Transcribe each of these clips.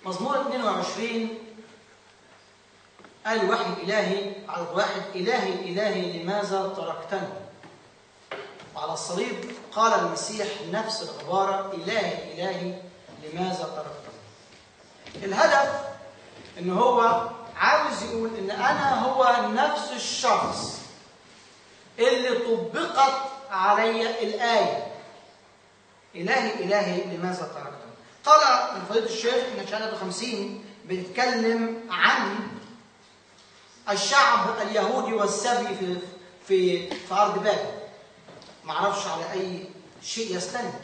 مزمور 22 قال وحي إلهي على واحد: إلهي إلهي لماذا تركتني؟ وعلى الصليب قال المسيح نفس العبارة: إلهي إلهي لماذا تركتني؟ الهدف إن هو عاوز يقول إن أنا هو نفس الشخص اللي طبقت علي الآية: إلهي إلهي لماذا تركتني؟ قال من فضيلة الشيخ إن شهادة 50 بتتكلم عن الشعب اليهودي والسبي في أرض بابل. ما عرفش على أي شيء يستند.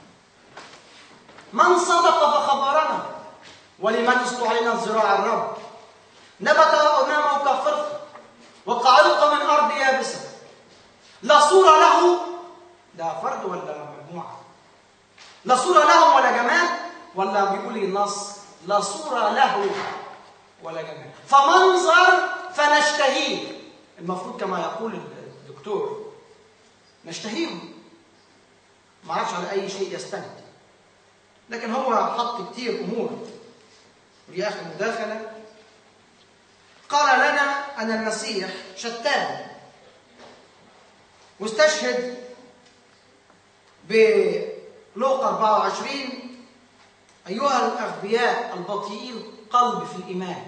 من صدق فخبرنا، ولمن استعلن ذراع الرب. نبت أمامه كفرقة وكعلقة من أرض يابسة، لا صورة له. ده فرد ولا مجموعة؟ لا صورة له ولا جمال، ولا بيقول لي النص لا صورة له ولا جمال، فمنظر فنشتهيه. المفروض كما يقول الدكتور نشتهيه. ما عرفش على أي شيء يستند، لكن هو حط كتير أمور. ودي آخر مداخلة. قال لنا أن المسيح شتان، واستشهد بلوقا 24: أيها الأغبياء البطيئين قلب في الإيمان.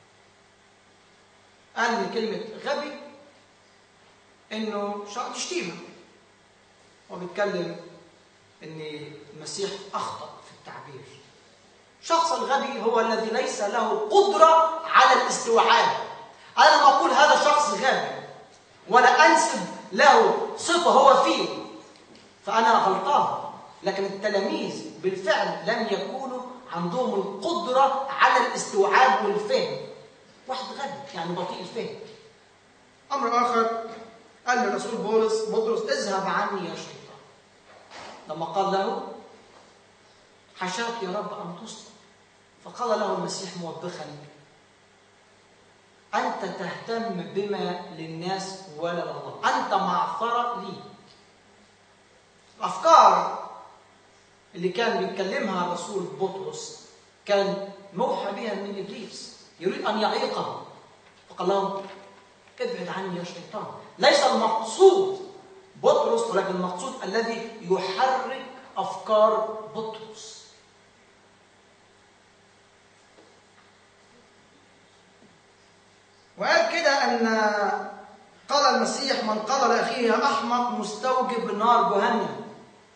قال من كلمة غبي إنه شتيمة، وبيتكلم إن المسيح أخطأ في التعبير. الشخص الغبي هو الذي ليس له قدرة على الاستوعاب. أنا لما أقول هذا شخص غبي ولا أنسب له صفة هو فيه فأنا غلطان، لكن التلاميذ بالفعل لم يكونوا عندهم القدرة على الاستوعاب والفهم. واحد غبي يعني بطيء الفهم. أمر آخر، قال للرسول بطرس: اذهب عني يا شيطان. لما قال له: حشاك يا رب أن تصلب. فقال له المسيح موبخا: أنت تهتم بما للناس ولا لله، أنت معثرة لي. الأفكار اللي كان بيتكلمها الرسول بطرس كان موحى بها من إبليس، يريد أن يعيقه. فقال لهم: ابعد عني يا شيطان. ليس المقصود بطرس، ولكن المقصود الذي يحرك أفكار بطرس. وقال كده أن قال المسيح: من قال لأخيه أحمق مستوجب نار جهنم.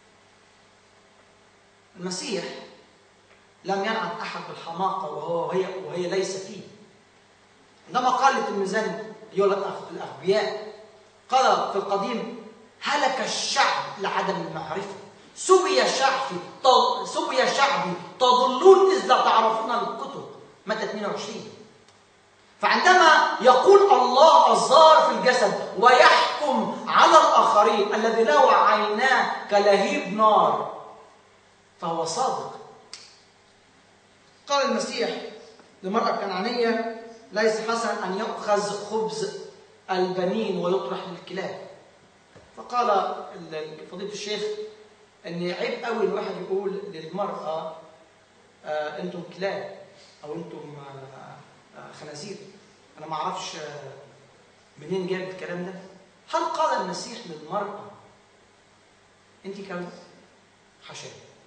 المسيح لم ينعم أحد بالحماقة وهي ليس فيه. عندما قال لتلميذان أيها الأغبياء، قال في القديم: هلك الشعب لعدم المعرفة، سبي شعبي تضلون إذ لا تعرفون الكتب. متى 22. فعندما يقول الله الظاهر في الجسد ويحكم على الآخرين الذي له عيناه كلهيب نار فهو صادق. قال المسيح للمرأة الكنعانية: ليس حسن أن يؤخذ خبز البنين ويطرح للكلاب. فقال فضيلة الشيخ أن عيب قوي الواحد يقول للمرأة أنتم كلاب أو أنتم خنازير. أنا ما أعرفش منين جاب الكلام ده. هل قال المسيح للمرأة أنت كلب؟ حاشا.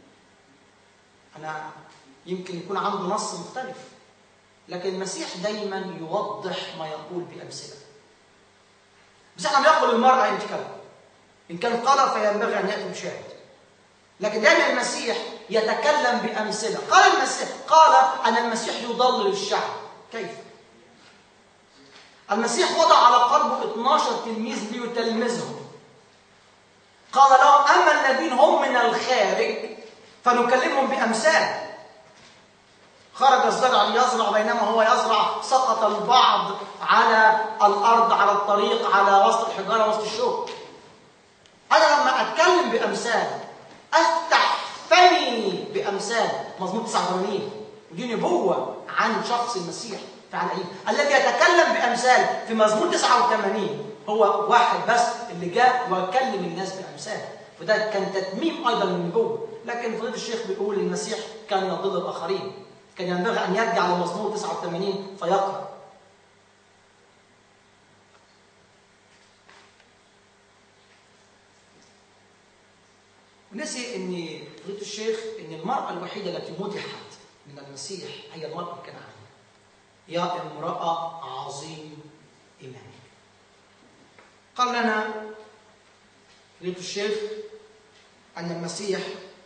أنا يمكن يكون عنده نص مختلف، لكن المسيح دايما يوضح ما يقول بأمثلة. بس احنا بنقول للمرأة أنت كلب، إن كان قال فينبغي أن يأتي بشاهد. لكن دايما المسيح يتكلم بأمثلة. قال أن المسيح يضلل الشعب. كيف؟ المسيح وضع على قلبه 12 تلميذ ليتلمذهم. قال لهم: أما الذين هم من الخارج فنكلمهم بأمثال. خرج الزرع ليزرع، بينما هو يزرع سقط البعض على الأرض، على الطريق، على وسط الحجارة، وسط الشوك. أنا لما أتكلم بأمثال أفتح فمي بأمثال. مزمور 89 ودي نبوة عن شخص المسيح تعالى. الذي يتكلم بأمثال في مزمور 89 هو واحد بس اللي جاء وكلم الناس بأمثال، فده كان تتميم أيضا للنبوة. لكن فضيلة الشيخ بيقول المسيح كان يضل الآخرين. كان ينبغي أن يرجع لمزمور 89 فيقرأ. ونسي أن فضيلة الشيخ أن المرأة الوحيدة التي مدحت من المسيح هي المرأة الكنعانية. يا امرأة عظيم إيمانك. قال لنا فضيلة الشيخ أن المسيح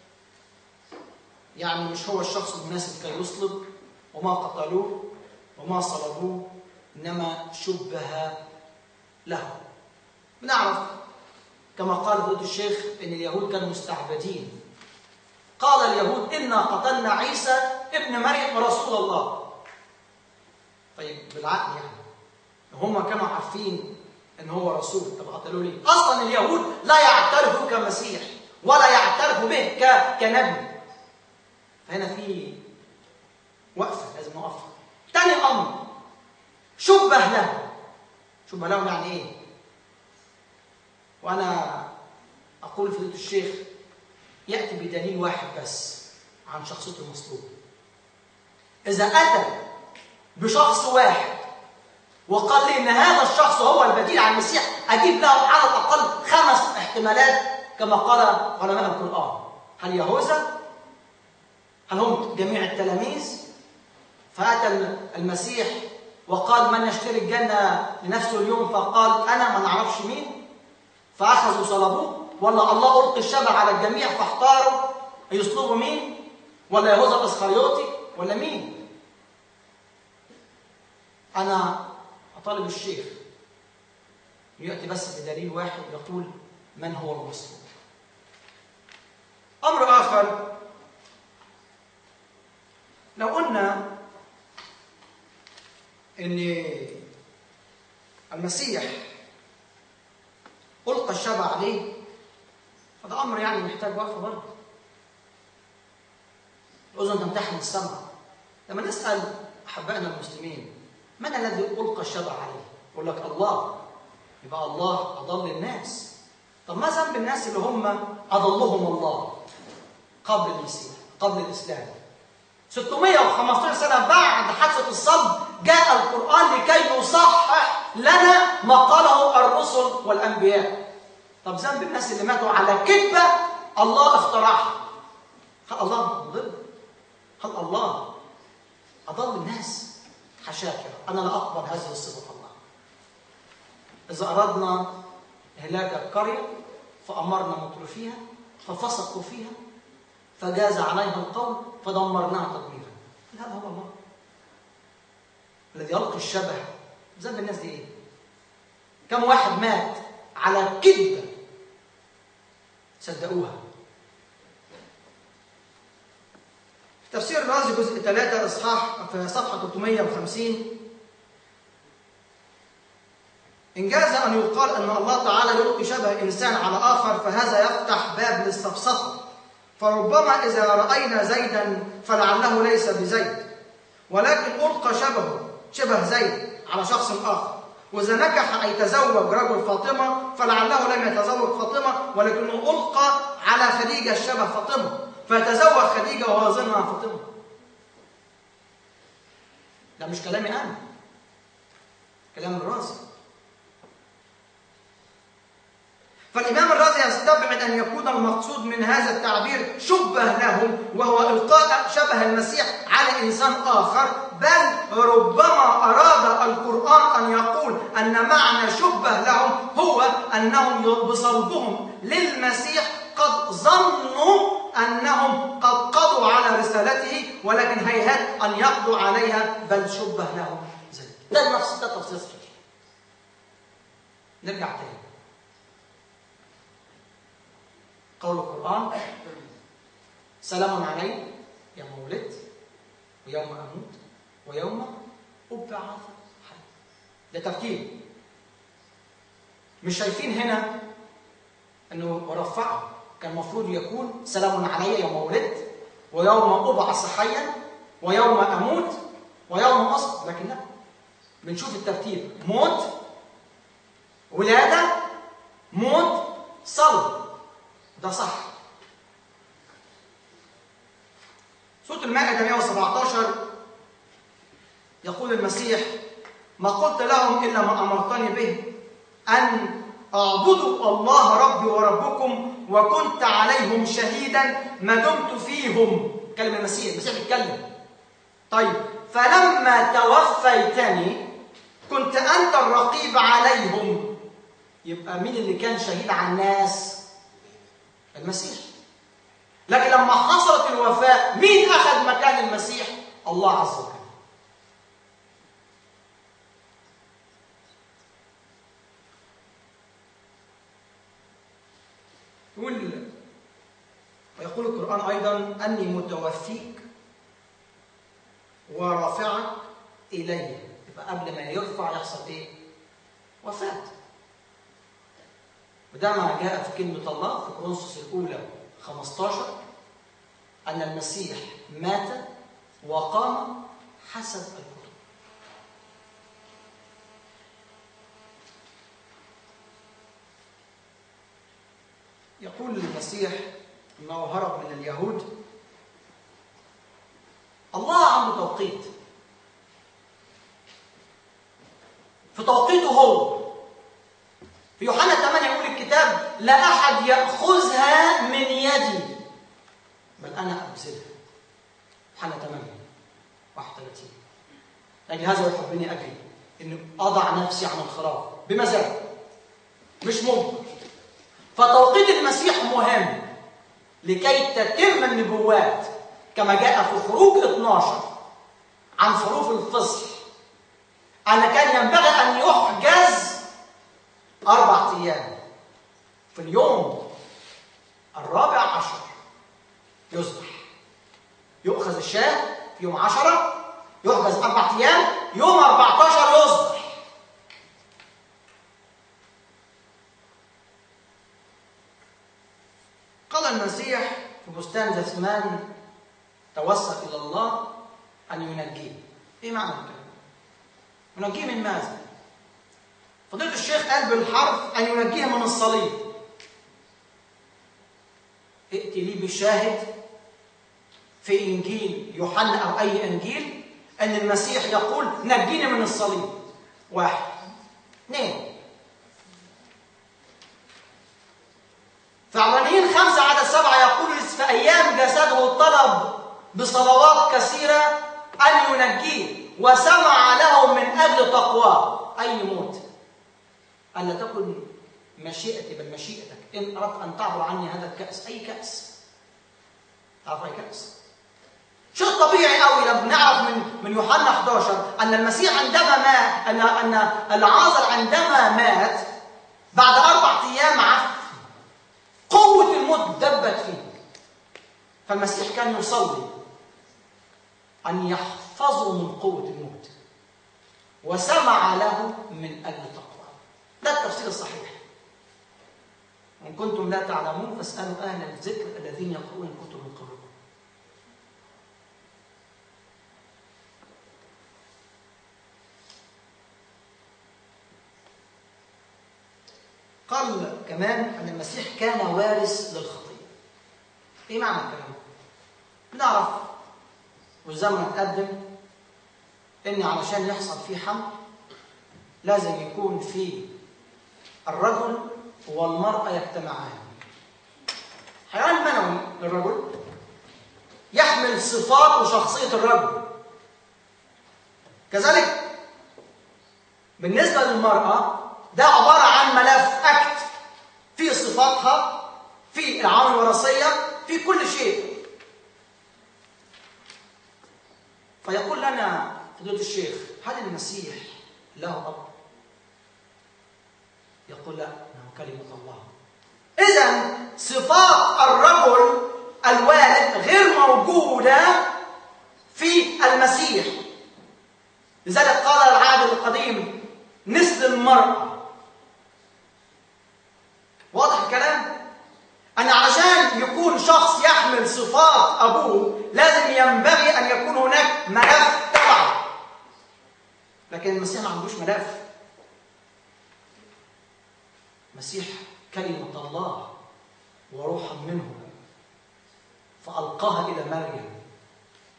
يعني مش هو الشخص المناسب كي يصلب، وما قتلوه وما صلبوه، إنما شبه له. بنعرف كما قال فضيلة الشيخ أن اليهود كانوا مستعبدين. قال اليهود إنا قتلنا عيسى ابن مريم رسول الله. طيب بالعقل يعني هم كانوا عارفين ان هو رسول، طب قتلوه ليه؟ اصلا اليهود لا يعترفوا كمسيح ولا يعترفوا به كنبي. فهنا في وقفه لازم نوقفها. ثاني امر شبه له. شبه له يعني ايه؟ وانا اقول فضيلة الشيخ ياتي بدليل واحد بس عن شخصيته المصلوب. اذا اتى بشخص واحد وقال لي ان هذا الشخص هو البديل عن المسيح، اجيب له على الاقل 5 احتمالات كما قال علماء القران. هل يهوذا؟ هل هم جميع التلاميذ؟ فاتى المسيح وقال من يشتري الجنه لنفسه اليوم، فقال انا، ما نعرفش مين، فاخذوا صلبوه. ولا الله القي الشبع على الجميع فاختاروا يصلبوا مين؟ ولا يهوذا الاسخريوطي؟ ولا مين؟ انا أطالب الشيخ يأتي بس بدليل واحد يقول من هو المصلوب. أمر آخر، لو قلنا إن المسيح ألقى الشبع عليه، هذا أمر يعني محتاج وقفة برضه. الأذن تمتحن السمع. لما نسأل أحبائنا المسلمين من الذي ألقى الشبع عليه؟ يقول لك الله. يبقى الله أضل الناس. طب ما ذنب الناس اللي هم أضلهم الله قبل المسيح، قبل الإسلام؟ 615 سنة بعد حادثة الصلب جاء القرآن لكي يصحح لنا ما قاله الرسل والأنبياء. طب ذنب الناس اللي ماتوا على كذبة الله اخترعها، هل الله مضل؟ هل الله أضل الناس؟ حشاك، أنا لا أقبل هذه الصفة الله. إذا أردنا هلاك القرية فأمرنا مترفيها ففسقوا فيها فجاز عليها القول فدمرناها تدميرا. هذا هو الله الذي يلقي الشبه. ذنب الناس دي إيه؟ كم واحد مات على كذبة صدقوها. تفسير الرازي جزء 3 إصحاح في صفحة 350: إن جاز أن يقال أن الله تعالى يلقي شبه إنسان على آخر فهذا يفتح باب للسفسطة، فربما إذا رأينا زيدا فلعله ليس بزيد، ولكن ألقى شبه زيد على شخص آخر. وإذا نجح أن يتزوج رجل فاطمة فلعله لم يتزوج فاطمة، ولكنه ألقى على خديجة شبه فاطمة فيتزوج خديجة وهو ظنها فاطمة. ده مش كلامي أنا، كلام الرازي. فالإمام الرازي يستبعد أن يكون المقصود من هذا التعبير شبه له وهو إلقاء شبه المسيح على إنسان آخر، بل ربما أراد القرآن أن يقول أن معنى شبه لهم هو أنهم بصلبهم للمسيح قد ظنوا أنهم قد قضوا على رسالته، ولكن هيهات أن يقضوا عليها، بل شبه لهم زي ده نفس التفسير. نرجع تاني قول القرآن: سلام علي يوم ولدت ويوم أموت ويوم أبعث حي. ده ترتيب. مش شايفين هنا أنه ورفعه كان المفروض يكون سلام علي يوم ولدت ويوم أبعث حيا ويوم أموت ويوم أصل، لكن لا، بنشوف الترتيب: موت، ولادة، موت، صلب. ده صح. سورة سورة المائدة 117 يقول المسيح: ما قلت لهم إلا ما أمرتني به، أن اعبدوا الله ربي وربكم، وكنت عليهم شهيدا ما دمت فيهم. كلم المسيح بيتكلم. طيب، فلما توفيتني كنت أنت الرقيب عليهم. يبقى مين اللي كان شهيد على الناس؟ المسيح. لكن لما حصلت الوفاة مين أخذ مكان المسيح؟ الله عز وجل. ويقول القرآن أيضا: أني متوفيك ورافعك إلي. يبقى قبل ما يرفع يحصل إيه؟ وفاة. وده ما جاء في كلمة الله في كورنثوس الأولى 15 أن المسيح مات وقام حسب الكتب. يقول المسيح أنه هرب من اليهود. الله عنده توقيت، في توقيته هو. في يوحنا 8 يقول الكتاب: لا أحد يأخذها من يدي بل أنا أبذلها. يوحنا 8 31. لأجل هذا يحبني أجري أن أضع نفسي عن الخراف بمزاج، مش ممكن. فتوقيت المسيح مهم لكي تتم النبوات كما جاء في خروج 12 عن خروف الفصح، أن كان ينبغي أن يحجز 4 أيام. في اليوم 14 يذبح، يؤخذ الشاة في يوم 10 يحجز 4 أيام، يوم 14 يذبح. قال المسيح في بستان جثمان: توسل إلى الله أن ينجيه. إيه معنى الكلام؟ ينجيه من ماذا؟ فضيلة الشيخ قال بالحرف: أن ينجيه من الصليب. ائتي لي بشاهد في إنجيل يوحنا أو أي إنجيل أن المسيح يقول: نجيني من الصليب. 1. 2. في عبرانيين 5 عدد 7 يقول: في أيام جسده طلب بصلوات كثيرة أن ينجيه، وسمع له من أجل تقواه. أي موت؟ ألا تكن مشيئتي بل مشيئتك، إن أردت أن تعبر عني هذا الكأس. أي كأس؟ تعرف أي كأس؟ شيء طبيعي قوي لما بنعرف من يوحنا 11 أن المسيح عندما مات، أن العازر عندما مات بعد 4 أيام عف، قوة الموت دبت فيه. فالمسيح كان يصلي أن يحفظه من قوة الموت، وسمع له من أجل تقواه. ده التفسير الصحيح. إن كنتم لا تعلمون فاسألوا أهل الذكر الذين يقرؤون الكتب من قبلكم. قال كمان أن المسيح كان وارث للخطية. إيه معنى الكلام؟ بنعرف والزمن اتقدم إن علشان يحصل فيه حمل لازم يكون فيه الرجل والمرأة يجتمعان. حيوان منوي للرجل يحمل صفات وشخصية الرجل، كذلك بالنسبة للمرأة ده عبارة عن ملف أكت فيه صفاتها، فيه العوامل الوراثية، فيه كل شيء. فيقول لنا فضيلة الشيخ: هل المسيح له أب؟ يقول: لا، إنه كلمة الله. إذن صفات الرجل الوالد غير موجودة في المسيح. لذلك قال العهد القديم: مثل المرأة. واضح الكلام؟ أن علشان يكون شخص يحمل صفات أبوه لازم ينبغي أن يكون هناك ملف تبعه. لكن المسيح ما عندوش ملف. المسيح كلمة الله وروحا منه، فألقاها إلى مريم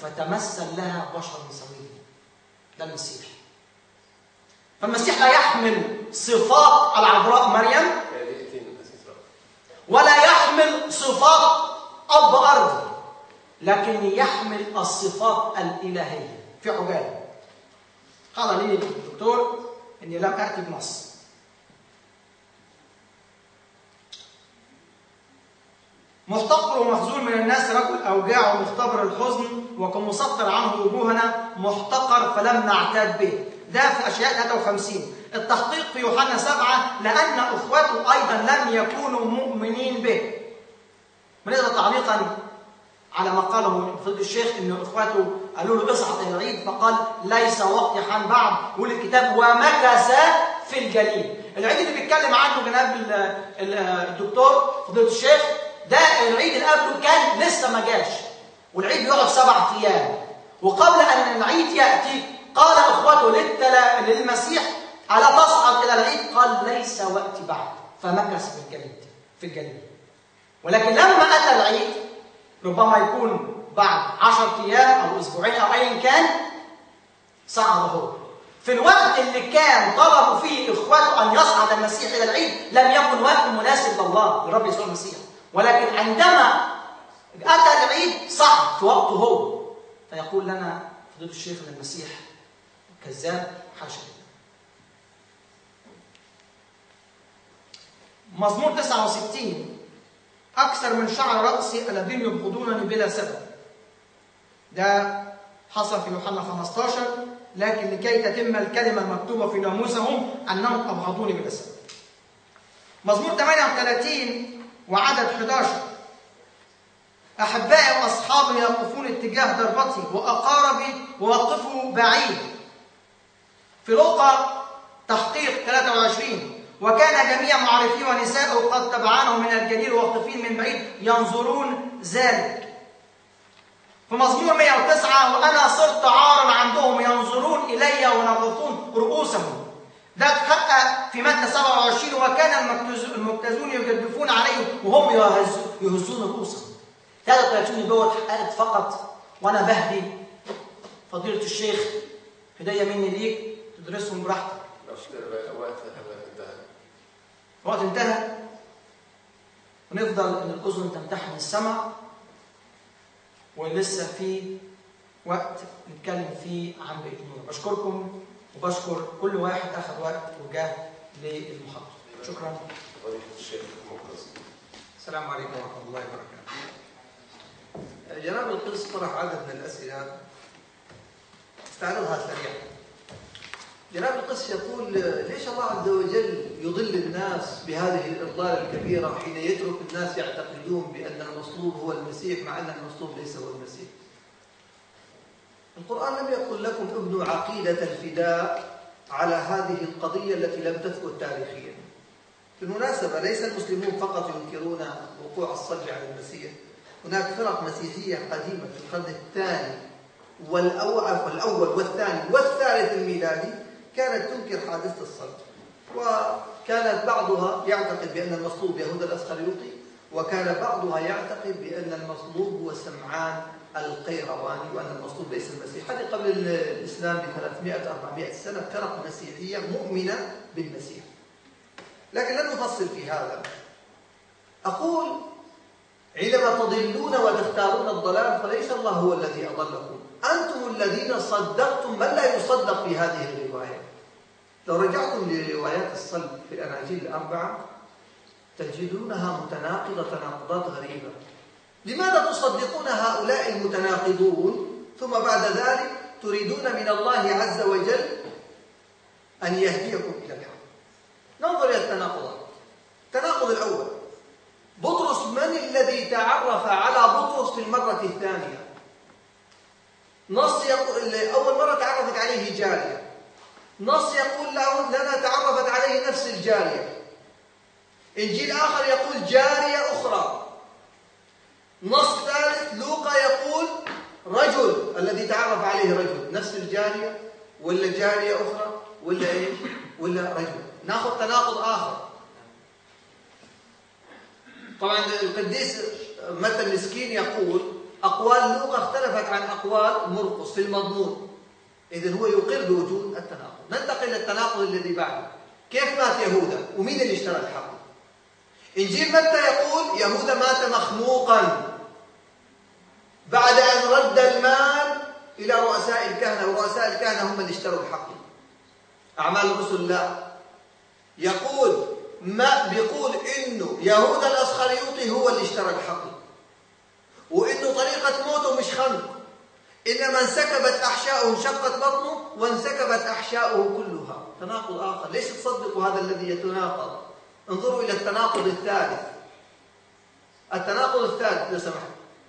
فتمثل لها بشرا سويا. ده المسيح. فالمسيح لا يحمل صفات العذراء مريم ولا يحمل صفات أب أرضي، لكن يحمل الصفات الإلهية في عجالة. قال لي الدكتور إني لم أأتي بنص. محتقر ومخزول من الناس رجل أوجاع ومختبر الحزن وكمسطر عنه وجوهنا محتقر فلم نعتاد به. ده في أشياء 53. التحقيق في يوحنا 7 لأن أخوته أيضا لم يكونوا مؤمنين به. بالنسبة تعليقا على ما قاله فضيلة الشيخ إن أخوته قالوا له اصعد إلى العيد، فقال ليس وقت حان بعد. يقول الكتاب ومكث في الجليل. العيد اللي بيتكلم عنه جناب الدكتور فضيلة الشيخ ده العيد اللي قبله كان لسه ما جاش، والعيد بيقعد 7 أيام. وقبل أن العيد يأتي قال أخوته للمسيح ألا تصعد إلى العيد؟ قال ليس وقت بعد، فمكث في الجليل. ولكن لما أتى العيد ربما يكون بعد 10 أيام أو أسبوعين أو أيا كان صعد هو. في الوقت اللي كان طلبوا فيه إخوته أن يصعد المسيح إلى العيد لم يكن وقت مناسب لله لرب يسوع المسيح، ولكن عندما أتى العيد صعد في وقته هو. فيقول لنا فضيلة الشيخ أن المسيح كذاب حاشا. مزمور 69 أكثر من شعر رأسي الذين يبغضونني بلا سبب. ده حصل في يوحنا 15. لكن لكي تتم الكلمة المكتوبة في ناموسهم أنهم أبغضوني بلا سبب. مزمور 38 وعدد 11 أحبائي وأصحابي يقفون اتجاه ضربتي وأقاربي ووقفوا بعيد. في لوقا تحقيق 23 وكان جميع معرفيه ونساءه قد تبعانه من الجليل واقفين من بعيد ينظرون ذلك. في مزمور 109 وأنا صرت عارا عندهم ينظرون إلي ونغطون رؤوسهم. ده اتحقق في متى 27 وكان المجتازون يجدفون عليه وهم يهزون رؤوسهم. 33 دول اتحققت فقط، وأنا بهدي فضيلة الشيخ هدية مني ليك تدرسهم براحتك. وقت انتهى ونفضل ان الاذن تمتحن السمع، ولسه في وقت نتكلم فيه عن بقيه الامور. بشكركم وبشكر كل واحد اخذ وقت وجاه للمحاضره. شكرا. السلام عليكم ورحمه الله وبركاته. جناب القس طرح عدد من الاسئله استعرضها سريعا. جناب القس يقول ليش الله عز وجل يضل الناس بهذه الإضلال الكبيرة حين يترك الناس يعتقدون بأن المصلوب هو المسيح مع أن المصلوب ليس هو المسيح؟ القرآن لم يقل لكم ابنوا عقيدة الفداء على هذه القضية التي لم تثبت تاريخيا. بالمناسبة ليس المسلمون فقط ينكرون وقوع الصلب على المسيح، هناك فرق مسيحية قديمة في القرن الثاني والأول والثاني والثالث الميلادي كانت تنكر حادثة الصلب، وكانت بعضها يعتقد بأن المصلوب يهوذا الأسخريوطي، وكان بعضها يعتقد بأن المصلوب هو سمعان القيرواني وأن المصلوب ليس المسيح. هذه قبل الإسلام ب 300-400 سنة فرق مسيحية مؤمنة بالمسيح. لكن لن نفصل في هذا. أقول عندما تضلون وتختارون الضلال فليس الله هو الذي أضلكم، أنتم الذين صدقتم من لا يصدق في هذه الرواية. لو رجعتم لروايات الصلب في الأناجيل الأربعة تجدونها متناقضة تناقضات غريبة. لماذا تصدقون هؤلاء المتناقضون ثم بعد ذلك تريدون من الله عز وجل أن يهديكم إلى الحق؟ ننظر إلى التناقضات. التناقض الأول، بطرس من الذي تعرف على بطرس في المرة الثانية؟ نص يقول أول مرة تعرفت عليه جارية، نص يقول لنا تعرفت عليه نفس الجارية. إنجيل آخر يقول جارية أخرى. نص ثالث لوقا يقول رجل الذي تعرف عليه رجل. نفس الجارية ولا جارية أخرى ولا إيش ولا رجل؟ ناخذ تناقض آخر. طبعا القديس متى المسكين يقول أقوال لوقا اختلفت عن أقوال مرقس في المضمون. إذن هو يقر بوجود التناقض. ننتقل للتناقض الذي بعده. كيف مات يهوذا؟ ومين اللي اشترى الحقل؟ إنجيل متى يقول يهوذا مات مخنوقا بعد أن رد المال إلى رؤساء الكهنة، ورؤساء الكهنة هم اللي اشتروا الحقل. أعمال الرسل لا، يقول إنه يهوذا الأسخريوطي هو اللي اشترى الحقل، وإنه طريقة موته مش خنق، إنما انسكبت أحشاؤه، انشقت بطنه وانسكبت أحشاؤه كلها. تناقض آخر. ليش تصدقوا هذا الذي يتناقض؟ انظروا إلى التناقض الثالث. التناقض الثالث لو سمحت.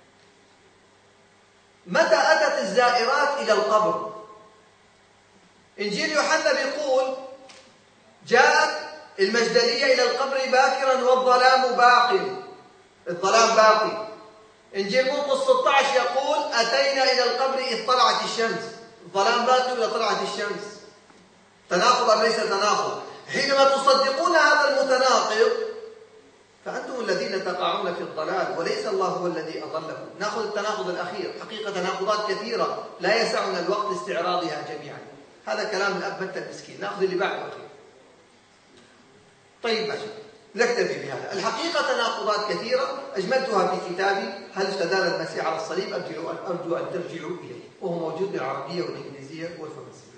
متى أتت الزائرات إلى القبر؟ إنجيل يوحنا بيقول جاءت المجدلية إلى القبر باكرا والظلام باق. الظلام باقي. إنجيل مرقس 16 يقول أتينا إلى القبر إذ طلعت الشمس. الظلام باقي ولا طلعت الشمس؟ تناقض أم ليس تناقض؟ حينما تصدقون هذا المتناقض فأنتم الذين تقعون في الضلال، وليس الله هو الذي أضلكم. نأخذ التناقض الأخير. حقيقة تناقضات كثيرة لا يسعنا الوقت استعراضها جميعا. هذا كلام الأب متى المسكين. نأخذ اللي بعده أخير. طيب ماشي، نكتفي بهذا. الحقيقة تناقضات كثيرة أجملتها في كتابي هل استدل المسيح على الصليب؟ أرجو أن ترجعوا إليه، وهو موجود بالعربية والإنجليزية والفرنسية.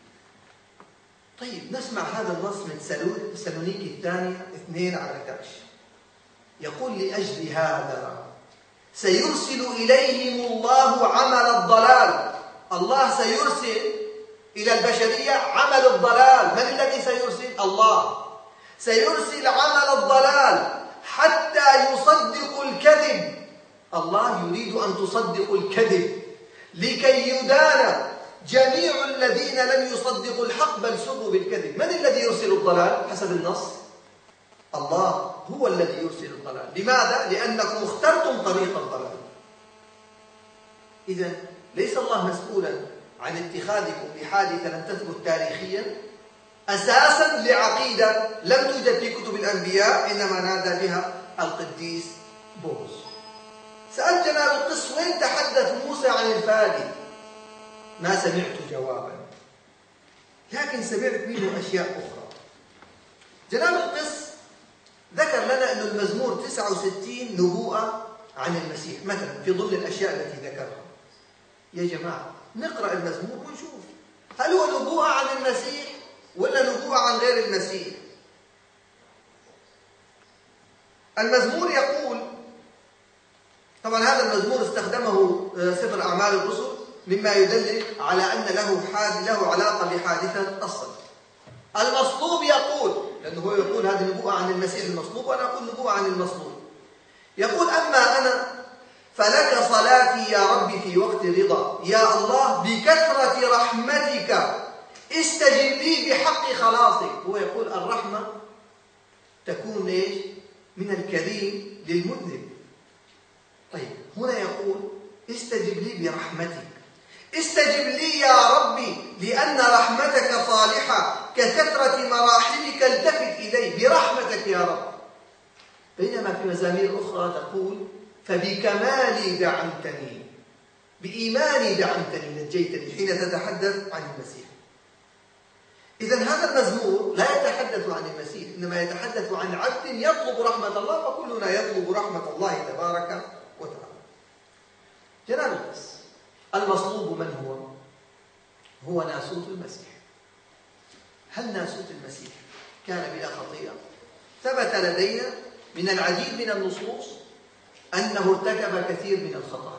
طيب نسمع هذا النص من سالونيكي الثانية 2:11. يقول لأجل هذا سيرسل إليهم الله عمل الضلال. الله سيرسل إلى البشرية عمل الضلال. من الذي سيرسل؟ الله. سيرسل عمل الضلال حتى يصدقوا الكذب. الله يريد أن تصدقوا الكذب لكي يدان جميع الذين لم يصدقوا الحق بل سروا بالكذب. من الذي يرسل الضلال حسب النص؟ الله هو الذي يرسل الضلال. لماذا؟ لأنكم اخترتم طريق الضلال. إذن ليس الله مسؤولا عن اتخاذكم لحادثة لم تثبت تاريخيا، أساسا لعقيدة لم توجد في كتب الأنبياء إنما نادى بها القديس بولس. سألت جناب القس وين تحدث موسى عن الفادي؟ ما سمعت جوابا، لكن سمعت منه أشياء أخرى. جناب القس ذكر لنا أن المزمور 69 نبوءة عن المسيح مثلا في ضمن الأشياء التي ذكرها. يا جماعة نقرأ المزمور ونشوف هل هو نبوءة عن المسيح ولا نبوءة عن غير المسيح. المزمور يقول، طبعا هذا المزمور استخدمه سفر أعمال الرسل مما يدل على أن له علاقة بحادثة الصلب. المصلوب يقول، لأنه هو يقول هذه نبوءة عن المسيح المصلوب وأنا أقول نبوءة عن المصلوب. يقول أما أنا فلك صلاتي يا ربي في وقت رضا، يا الله بكثرة رحمتك استجب لي بحق خلاصك. هو يقول الرحمة تكون ليش؟ من الكريم للمذنب. طيب هنا يقول استجب لي برحمتك، استجب لي يا ربي لأن رحمتك صالحة ككثرة مراحمك التفت إلي برحمتك يا رب. بينما في مزامير أخرى تقول فبكمالي دعمتني، بإيماني دعمتني نجيتني، حين تتحدث عن المسيح. إذن هذا المزمور لا يتحدث عن المسيح، إنما يتحدث عن عبد يطلب رحمة الله، وكلنا يطلب رحمة الله تبارك وتعالى. جناب القس، المصلوب من هو؟ هو ناسوت المسيح. هل ناسوت المسيح كان بلا خطيئة؟ ثبت لدينا من العديد من النصوص أنه ارتكب كثير من الخطايا.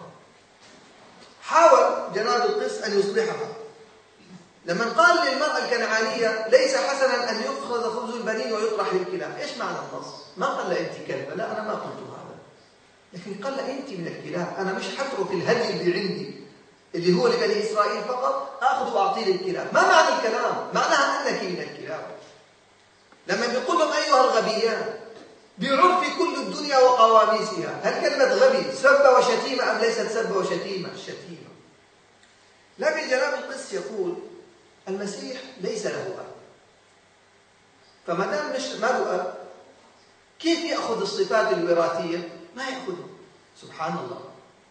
حاول جناب القس أن يصلحها لما قال للمرأة الكنعانية ليس حسنا أن يؤخذ خبز البنين ويطرح للكلاب. إيش معنى النص؟ ما قال له أنت كلبة، لا أنا ما قلت هذا، لكن قال له أنت من الكلاب، أنا مش حترك الهدي اللي عندي اللي هو لبني إسرائيل فقط أخذ وأعطيه للكلاب. ما معنى الكلام؟ معناها أنك من الكلاب. لما بيقول لهم أيها الغبيان بعرف كل الدنيا وقواميسها، هل كلمة غبي سب وشتيمة أم ليست سب وشتيمة؟ شتيمة. لكن جناب القس يقول المسيح ليس له أب، فما دام ما له أب كيف يأخذ الصفات الوراثية؟ ما يأخذها. سبحان الله.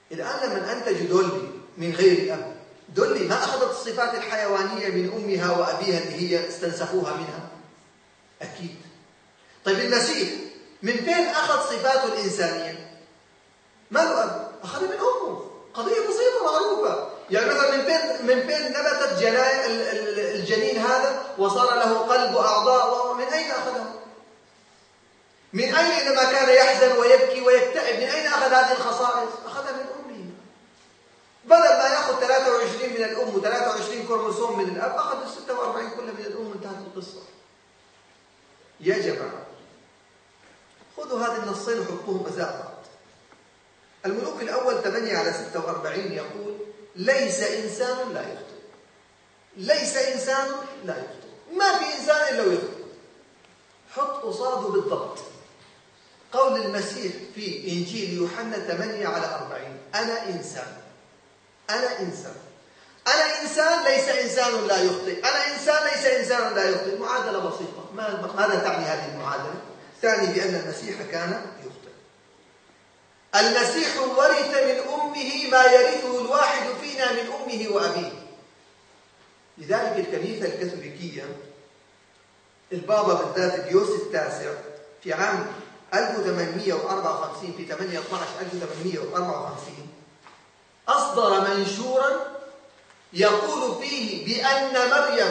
الآن لما أنتج دولي من غير أب، دولي ما أخذت الصفات الحيوانية من أمها وأبيها اللي هي استنسخوها منها؟ أكيد. طيب المسيح من فين أخذ صفاته الإنسانية؟ ما له أب، أخذ من أمه. قضية بسيطة معروفة. يعني مثلا من فين نبتت الجنين هذا وصار له قلب وأعضاء؟ من أين أخذه؟ من أين عندما كان يحزن ويبكي ويكتئب من أين أخذ هذه الخصائص؟ أخذها من أمه. بدل ما يأخذ 23 من الأم و23 كروموسوم من الأب، أخذ 46 كلها من الأم وانتهت القصة. يا جماعة خذوا هذه النصين وحطوهم مزاق بعض. الملوك الأول 8/46 يقول: ليس إنسان لا يخطئ. ليس إنسان لا يخطئ، ما في إنسان إلا ويخطئ. حط قصاده بالضبط قول المسيح في إنجيل يوحنا 8/40: أنا إنسان. أنا إنسان. أنا إنسان ليس إنسان لا يخطئ. أنا إنسان ليس إنسان لا يخطئ. معادلة بسيطة. ماذا تعني هذه المعادلة؟ تعني بأن المسيح كان يخطئ. المسيح ورث من أمه ما يرثه الواحد فينا من أمه وأبيه. لذلك الكنيسة الكاثوليكية البابا بالذات بيوس التاسع في عام 1854 في 8/12/1854 أصدر منشورا يقول فيه بأن مريم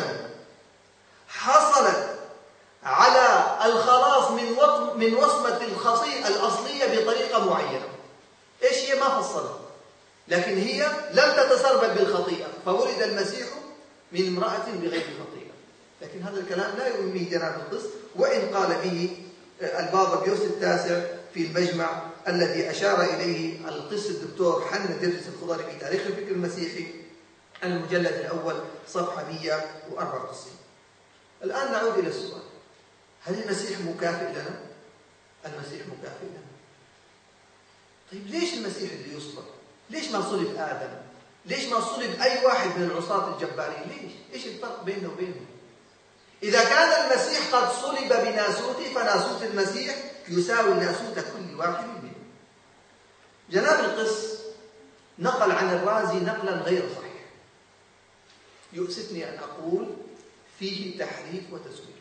حصلت على الخلاص من وصمة الخطيئة الأصلية بطريقة معينة. إيش هي؟ ما فصلها، لكن هي لم تتسربل بالخطيئة، فولد المسيح من امرأة بغير خطيئة. لكن هذا الكلام لا يؤمن به جناب القس، وإن قال به البابا بيوس التاسع في المجمع الذي أشار إليه القس الدكتور حنا درس الخضري في تاريخ الفكر المسيحي المجلد الأول صفحة 194. الآن نعود إلى السؤال: هل المسيح مكافئ لنا؟ المسيح مكافئ لنا. طيب ليش المسيح اللي يصلب؟ ليش ما صلب آدم؟ ليش ما صلب أي واحد من العصاة الجبارين؟ ليش؟ إيش الفرق بيننا وبينهم؟ إذا كان المسيح قد صلب بناسوته، فناسوت المسيح يساوي ناسوت كل واحد منهم. جناب القس نقل عن الرازي نقلا غير صحيح، يؤسفني أن أقول فيه تحريف وتزوير.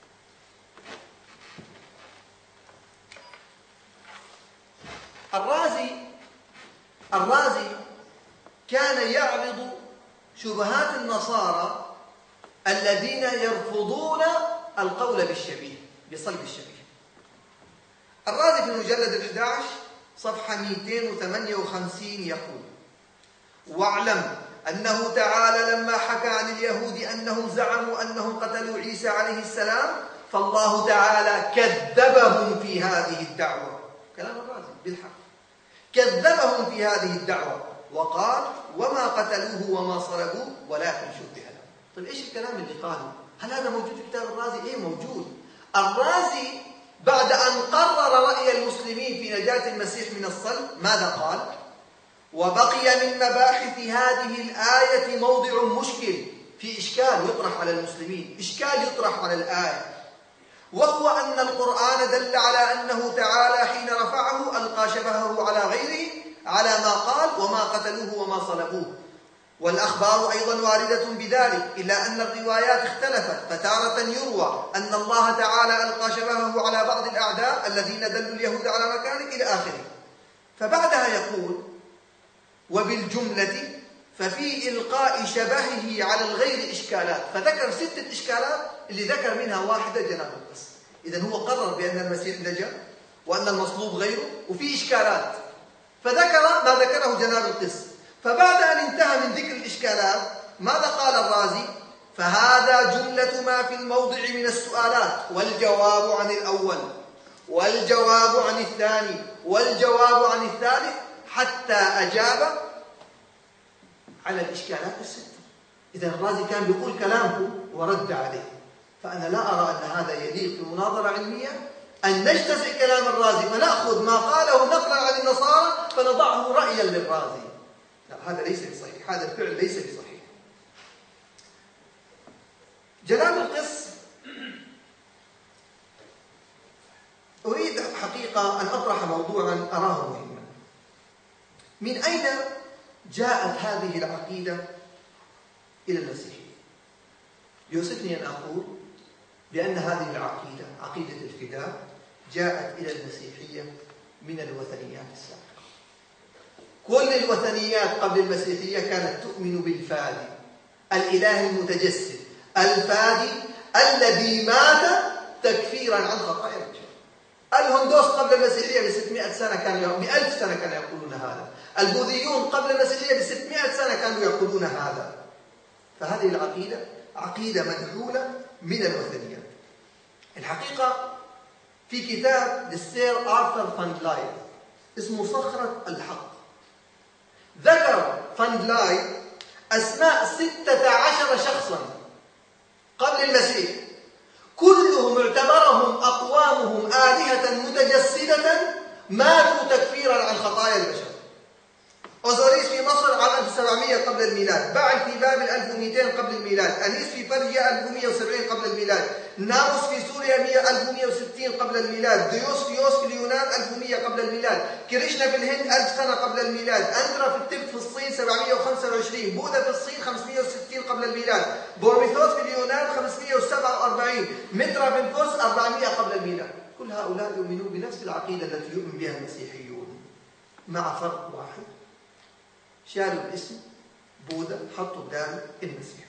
الرازي كان يعرض شبهات النصارى الذين يرفضون القول بالشبيه، بصلب الشبيه. الرازي في المجلد 11 صفحة 258 يقول: واعلم أنه تعالى لما حكى عن اليهود أنهم زعموا أنهم قتلوا عيسى عليه السلام، فالله تعالى كذبهم في هذه الدعوة. كلام الرازي بالحق، كذبهم في هذه الدعوة وقال: وما قتلوه وما صلبوه ولكن شبه لهم. طيب إيش الكلام اللي قاله؟ هل هذا موجود في كتاب الرازي؟ إيه موجود. الرازي بعد أن قرر رأي المسلمين في نجاة المسيح من الصلب ماذا قال؟ وبقي من مباحث هذه الآية موضع مشكل، في إشكال يطرح على المسلمين، إشكال يطرح على الآية، وهو أن القرآن دل على أنه تعالى حين رفعه ألقى شبهه على غيره على ما قال: وما قتلوه وما صلبوه. والأخبار أيضا واردة بذلك، إلا أن الروايات اختلفت، فتارة يروى أن الله تعالى ألقى شبهه على بعض الأعداء الذين دلوا اليهود على مكانه إلى آخره. فبعدها يقول: وبالجملة ففي إلقاء شبهه على الغير إشكالات، فذكر 6 إشكالات اللي ذكر منها واحدة جناب القس. إذن هو قرر بأن المسيح نجا وأن المصلوب غيره وفي إشكالات، فذكر ما ذكره جناب القس. فبعد أن انتهى من ذكر الإشكالات ماذا قال الرازي؟ فهذا جملة ما في الموضع من السؤالات، والجواب عن الأول والجواب عن الثاني والجواب عن الثالث، حتى أجاب على الإشكالات 6. إذن الرازي كان بيقول كلامه ورد عليه. فأنا لا أرى أن هذا يليق بمناظرة علمية، أن نجتزئ كلام الرازي ونأخذ ما قاله نقلا عن النصارى فنضعه رأيا للرازي. لا، هذا ليس بصحيح، هذا الفعل ليس بصحيح. جناب القس، أريد حقيقة أن أطرح موضوعا أراه مهما. من أين جاءت هذه العقيدة إلى المسيحية؟ يؤسفني أن أقول بأن هذه العقيدة، عقيدة الفداء، جاءت إلى المسيحية من الوثنيات السابقة. كل الوثنيات قبل المسيحية كانت تؤمن بالفادي، الإله المتجسد، الفادي الذي مات تكفيرا عن خطايا البشر. الهندوس قبل المسيحية ب600 سنة كانوا ب1000 سنة كانوا يقولون هذا. البوذيون قبل المسيحية ب600 سنة كانوا يقولون هذا. فهذه العقيدة عقيدة منحولة من الوثنيات. الحقيقة في كتاب للسير آرثر فاندلاي اسمه صخرة الحق، ذكر فاندلاي أسماء 16 شخصا قبل المسيح كلهم اعتبرهم أقوامهم آلهة متجسدة ماتوا تكفيرا عن خطايا البشر. أوزوريس في مصر عام 1700 قبل الميلاد، بعل في بابل 1200 قبل الميلاد، أنيس في برجيا 1170 قبل الميلاد، ناموس في سوريا 1160 قبل الميلاد، ديوسفيوس في اليونان 1100 قبل الميلاد، كريشنا في الهند 1000 سنة قبل الميلاد، أندرا في التبت في الصين 725، بوذا في الصين 560 قبل الميلاد، بورميثوس في اليونان 547، مترا في الفرس 400 قبل الميلاد. كل هؤلاء يؤمنون بنفس العقيدة التي يؤمن بها المسيحيون، مع فرق واحد: شالوا الاسم بوذا حطوا بداله المسيح.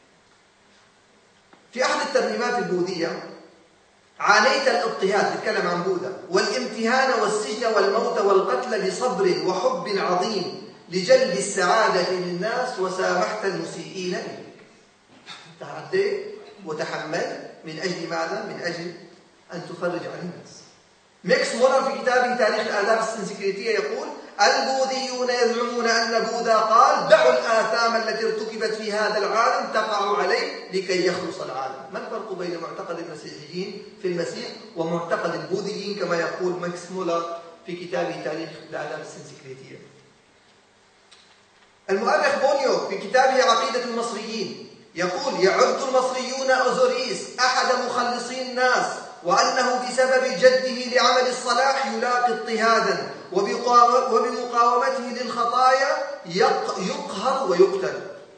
في أحد الترنيمات البوذية: عانيت الاضطهاد، يتكلم عن بوذا، والامتهان والسجن والموت والقتل بصبر وحب عظيم لجلب السعادة للناس وسامحت المسيئين إليك. تعديت وتحمل من أجل ماذا؟ من أجل أن تفرج عن الناس. ميكس مورر في كتابه تاريخ الآداب السنسكريتية يقول: البوذيون يزعمون أن بوذا قال: دعوا الآثام التي ارتكبت في هذا العالم تقع عليه لكي يخلص العالم. ما الفرق بين معتقد المسيحيين في المسيح ومعتقد البوذيين كما يقول ماكس مولر في كتابه تاريخ الآداب السنسكريتية؟ المؤرخ بونيو في كتابه عقيدة المصريين يقول: يعد المصريون أوزوريس أحد مخلصي الناس، وأنه بسبب جده لعمل الصلاح يلاقي اضطهادا، وبمقاومته للخطايا يقهر ويقتل.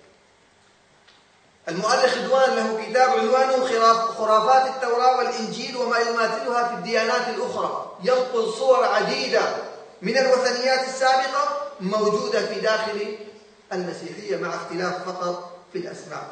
المؤرخ دوان له كتاب عنوانه خرافات التوراة والإنجيل وما يماثلها في الديانات الأخرى، ينقل صور عديدة من الوثنيات السابقة موجودة في داخل المسيحية مع اختلاف فقط في الأسماء.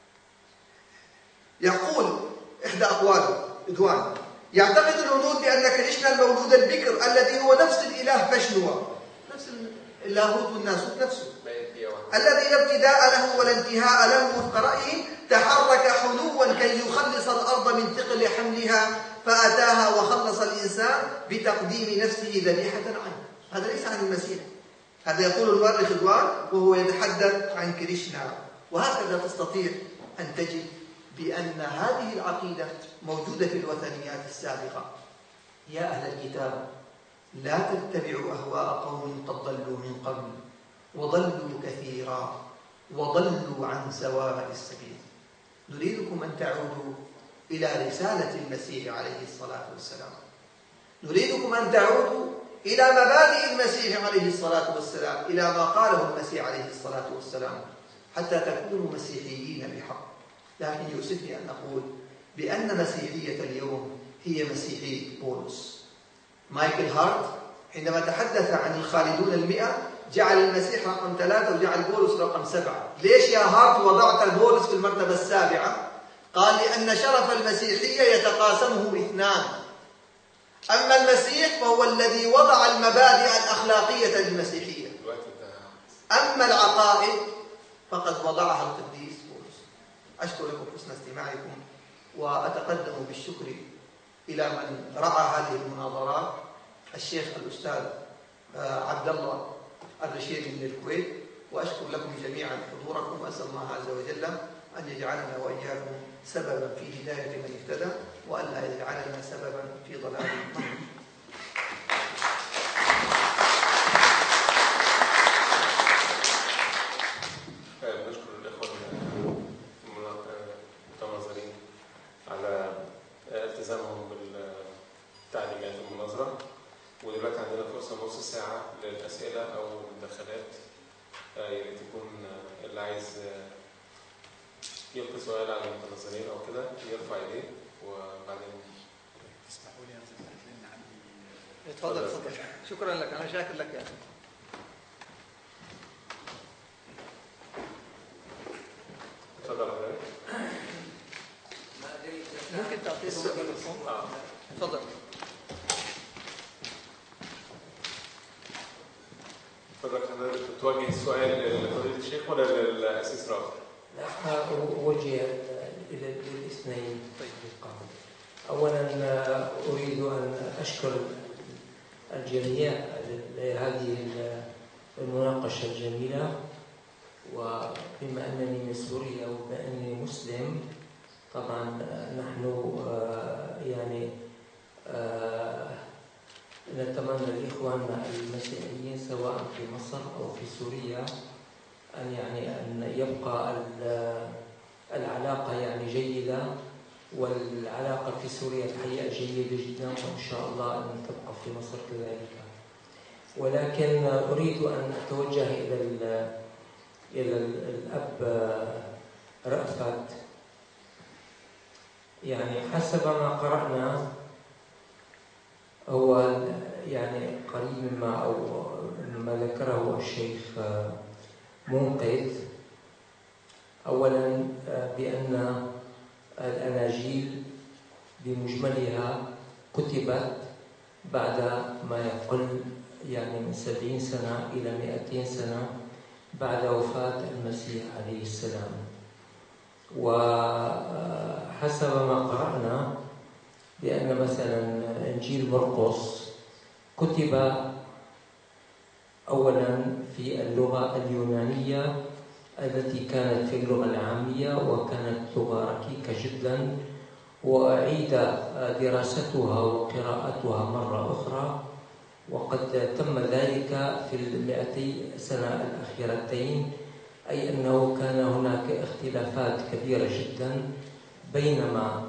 يقول إحدى أقواله دوان: يعتقد الهنود بأن كريشنا المولود البكر الذي هو نفس الإله فشنوى، نفس اللاهوت والناسوت نفسه، الذي لا ابتداء له ولا انتهاء له وفق رأيه، تحرك حنوا كي يخلص الأرض من ثقل حملها فأتاها وخلص الإنسان بتقديم نفسه ذبيحة عنه. هذا ليس عن المسيح، هذا يقول المؤرخ دوان وهو يتحدث عن كريشنا. وهكذا تستطيع أن تجد بأن هذه العقيدة موجودة في الوثنيات السابقة. يا أهل الكتاب، لا تتبعوا أهواء قوم قد ضلوا من قبل وضلوا كثيرا وضلوا عن سواء السبيل. نريدكم أن تعودوا إلى رسالة المسيح عليه الصلاة والسلام، نريدكم أن تعودوا إلى مبادئ المسيح عليه الصلاة والسلام، إلى ما قاله المسيح عليه الصلاة والسلام، حتى تكونوا مسيحيين بحق. لكن يؤسفني أن أقول بأن مسيحية اليوم هي مسيحية بولس. مايكل هارت حينما تحدث عن الخالدون 100 جعل المسيح رقم 3 وجعل بولس رقم 7. ليش يا هارت وضعت بولس في المرتبة السابعة؟ قال: لأن شرف المسيحية يتقاسمه 2، أما المسيح فهو الذي وضع المبادئ الأخلاقية للمسيحية، أما العقائد فقد وضعها القديس بولس. أشكر لكم حسن استماعكم، وأتقدم بالشكر إلى من رعى هذه المناظرات: الشيخ الأستاذ عبد الله الرشيدي من الكويت، وأشكر لكم جميعا حضوركم، وأسأل الله عز وجل أن يجعلنا وإياكم سببا في هداية من اهتدى، وأن لا يجعلنا سببا في ضلال من نشكر الإخوة المتناظرين على التزامهم بالتعليمات المناظرة. ودلوقتي عندنا فرصة نص ساعة للأسئلة أو المداخلات. يا ريت يكون اللي عايز يلقي سؤال على المتنظرين أو كده يرفع إيديه وبعدين. تسمحوا لي أنزل لأن عندي. تفضل. شكرا لك، أنا شاكر لك يا أخي. تفضل حضرتك. ممكن تعطيه الميكروفون؟ تفضل. تفضل حضرتك. توجه السؤال لفضيلة الشيخ ولا للأسيس رافع؟ لا، أوجه إلى الاثنين. أولا أريد أن أشكر الجميع لهذه المناقشة الجميلة، وبما أنني من سوريا وبما أنني مسلم طبعا نحن يعني نتمنى لإخواننا المسيحيين سواء في مصر أو في سوريا أن يبقى العلاقة يعني جيدة، والعلاقة في سوريا الحقيقة جيدة جدا، وإن شاء الله أن تبقى في مصر كذلك. ولكن أريد أن أتوجه إلى الأب رأفت. يعني حسب ما قرأنا هو يعني قريب مما ذكره الشيخ منقذ، أولا بأن الأناجيل بمجملها كتبت بعد ما يقل يعني من 70 سنة إلى 200 سنة بعد وفاة المسيح عليه السلام. وحسب ما قرأنا بأن مثلا إنجيل مرقس كتب أولا في اللغة اليونانية التي كانت في اللغة العامية، وكانت لغة ركيكة جدا، وأعيد دراستها وقراءتها مرة أخرى، وقد تم ذلك في 200 سنة الأخيرتين، أي أنه كان هناك اختلافات كبيرة جدا بينما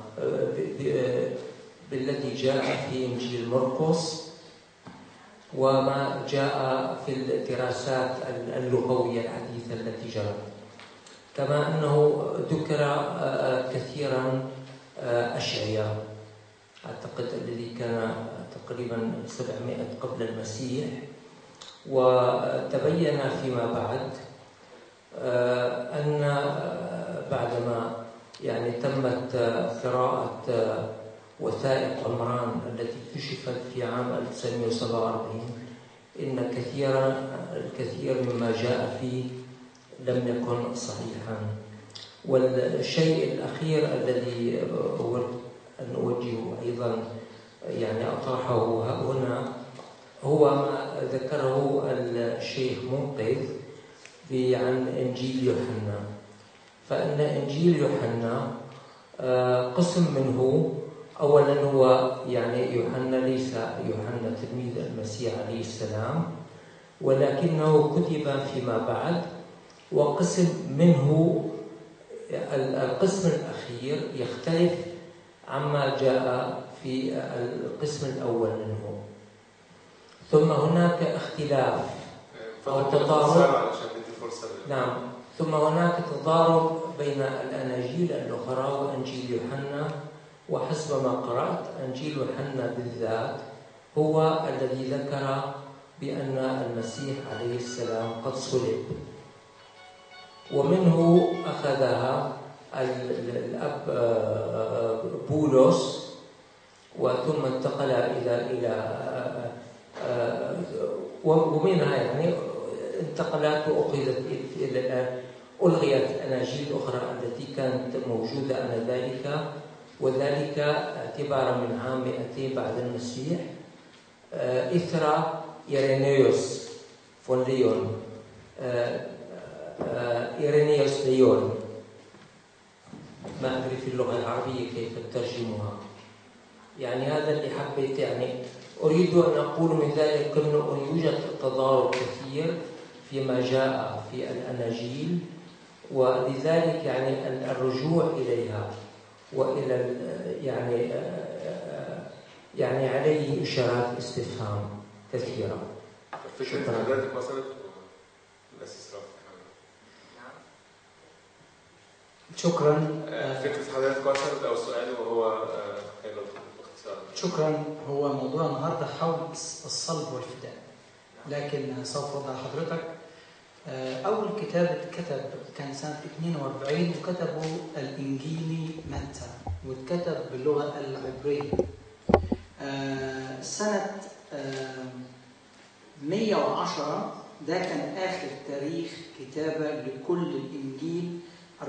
بالذي جاء في إنجيل مرقس وما جاء في الدراسات اللغوية الحديثة التي جرت. كما أنه ذكر كثيرا أشعياء، أعتقد الذي كان تقريبا 700 قبل المسيح، وتبين فيما بعد أن بعدما يعني تمت قراءة وثائق عمران التي كشفت في عام 1947 إن الكثير مما جاء فيه لم يكن صحيحا. والشيء الأخير الذي أود أن أوجهه أيضا يعني أطرحه هنا هو ما ذكره الشيخ منقذ عن إنجيل يوحنا. فإن إنجيل يوحنا قسم منه أولا هو يعني يوحنا ليس يوحنا تلميذ المسيح عليه السلام، ولكنه كتب فيما بعد، وقسم منه القسم الأخير يختلف عما جاء في القسم الأول منه. ثم هناك اختلاف أو تضارب. نعم، ثم هناك تضارب بين الأناجيل الأخرى وإنجيل يوحنا، وحسب ما قرأت إنجيل يوحنا بالذات هو الذي ذكر بأن المسيح عليه السلام قد صلب، ومنه أخذها الأب بولس، وثم انتقل إلى ومنها يعني انتقلت وأخذت إلى ألغيت الأناجيل الأخرى التي كانت موجودة آنذاك، وذلك اعتبارا من عام 200 بعد المسيح، إثر إيرينيوس فون ليون، إيرينيوس ليون، ما أدري في اللغة العربية كيف ترجمها. يعني هذا اللي حبيت يعني أريد أن أقول من ذلك أنه يوجد تضارب كثير فيما جاء في الأناجيل، ولذلك يعني الرجوع إليها وإلى يعني عليه إشارات استفهام كثيرة. فكرة حضرتك وصلت الاستسراف. شكرا. فكرة حضرتك وصلت أو سؤال وهو حلو باختصار. شكرا. هو موضوع النهارده حول الصلب والفداء، لكن سوف أوضح لحضرتك. أول كتاب اتكتب كان سنة 42 وكتبه الإنجيلي متى، واتكتب باللغة العبرية. سنة 110 ده كان آخر تاريخ كتابة لكل الإنجيل،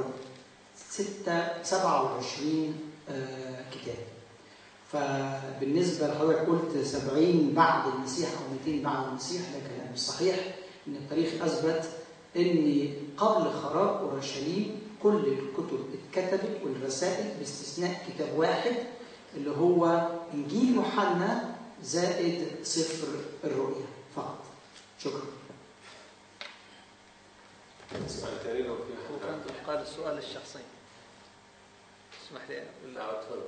27 كتاب. فبالنسبة لحضرتك قلت 70 بعد المسيح أو 200 بعد المسيح، ده كلام مش صحيح. إن التاريخ أثبت إن قبل خراب أورشليم كل الكتب اتكتبت والرسائل باستثناء كتاب واحد اللي هو إنجيل يوحنا زائد سفر الرؤيا فقط. شكرا. سؤال تاني لو في هو كان قال السؤال الشخصي. اسمح لي تفضل.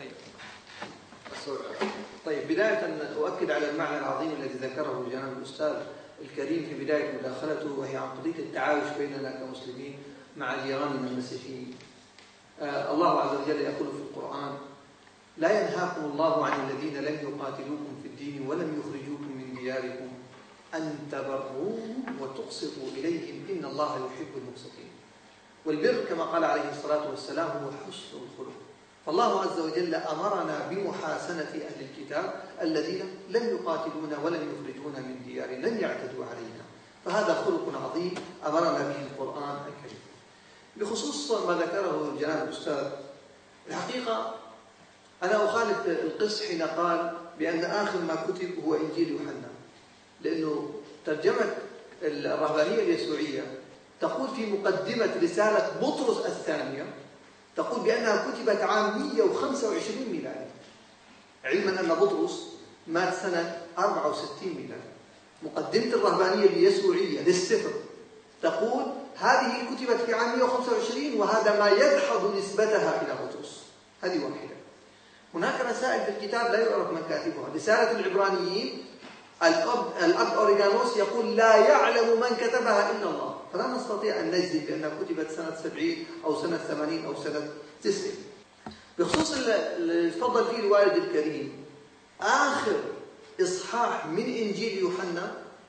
طيب بداية أؤكد على المعنى العظيم الذي ذكره جناب الأستاذ الكريم في بداية مداخلته، وهي عن قضية التعايش بيننا كمسلمين مع جيراننا المسيحيين. الله عز وجل يقول في القرآن: لا ينهاكم الله عن الذين لم يقاتلوكم في الدين ولم يخرجوكم من دياركم أن تبروهم وتقسطوا إليهم إن الله يحب المقسطين. والبر كما قال عليه الصلاة والسلام هو حسن الخلق. فالله عز وجل أمرنا بمحاسنة أهل الكتاب الذين لم يقاتلونا ولم يخرجونا من ديارنا، لم يعتدوا علينا. فهذا خلق عظيم أمرنا به القرآن الكريم. بخصوص ما ذكره جناب الأستاذ، الحقيقة أنا أخالف القس حين قال بأن آخر ما كتب هو إنجيل يوحنا، لأنه ترجمة الرهبانية اليسوعية تقول في مقدمة رسالة بطرس الثانية، تقول بأنها كتبت عام 125 ميلادي، علما أن بطرس مات سنة 64 ميلادي. مقدمة الرهبانية اليسوعية للسفر تقول هذه كتبت في عام 125، وهذا ما يدحض نسبتها إلى بطرس. هذه واحدة. هناك رسائل في الكتاب لا يعرف من كاتبها. رسالة العبرانيين الأب أوريغانوس يقول لا يعلم من كتبها إلا الله، فلا نستطيع أن نجزم بأنها كتبت سنة 70 أو سنة 80 أو سنة 90. بخصوص اللي تفضل فيه الوالد الكريم، آخر إصحاح من إنجيل يوحنا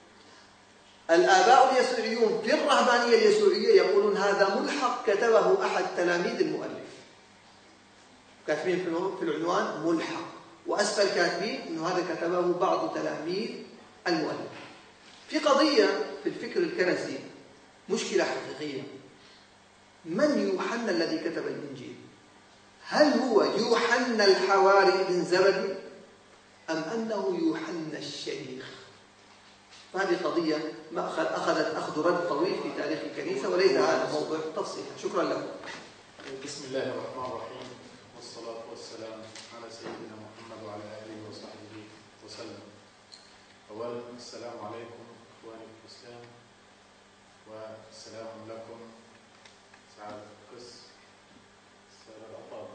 الآباء اليسوعيون في الرهبانية اليسوعية يقولون هذا ملحق كتبه أحد تلاميذ المؤلف، كاتبين في العنوان ملحق، وأسفل كاتبين أنه هذا كتبه بعض تلاميذ المؤلف. في قضية في الفكر الكنسي مشكلة حقيقية: من يوحنا الذي كتب الإنجيل؟ هل هو يوحنا الحواري بن زبدي أم أنه يوحنا الشيخ؟ فهذه قضية أخذت رد طويل في تاريخ الكنيسة، وليس هذا موضوع تفصيل. شكرا لكم. بسم الله الرحمن الرحيم، والصلاة والسلام على سيدنا محمد وعلى آله وصحبه وسلم. أولا السلام عليكم إخواني في الإسلام، والسلام لكم سعادة القس السادة الأطهار.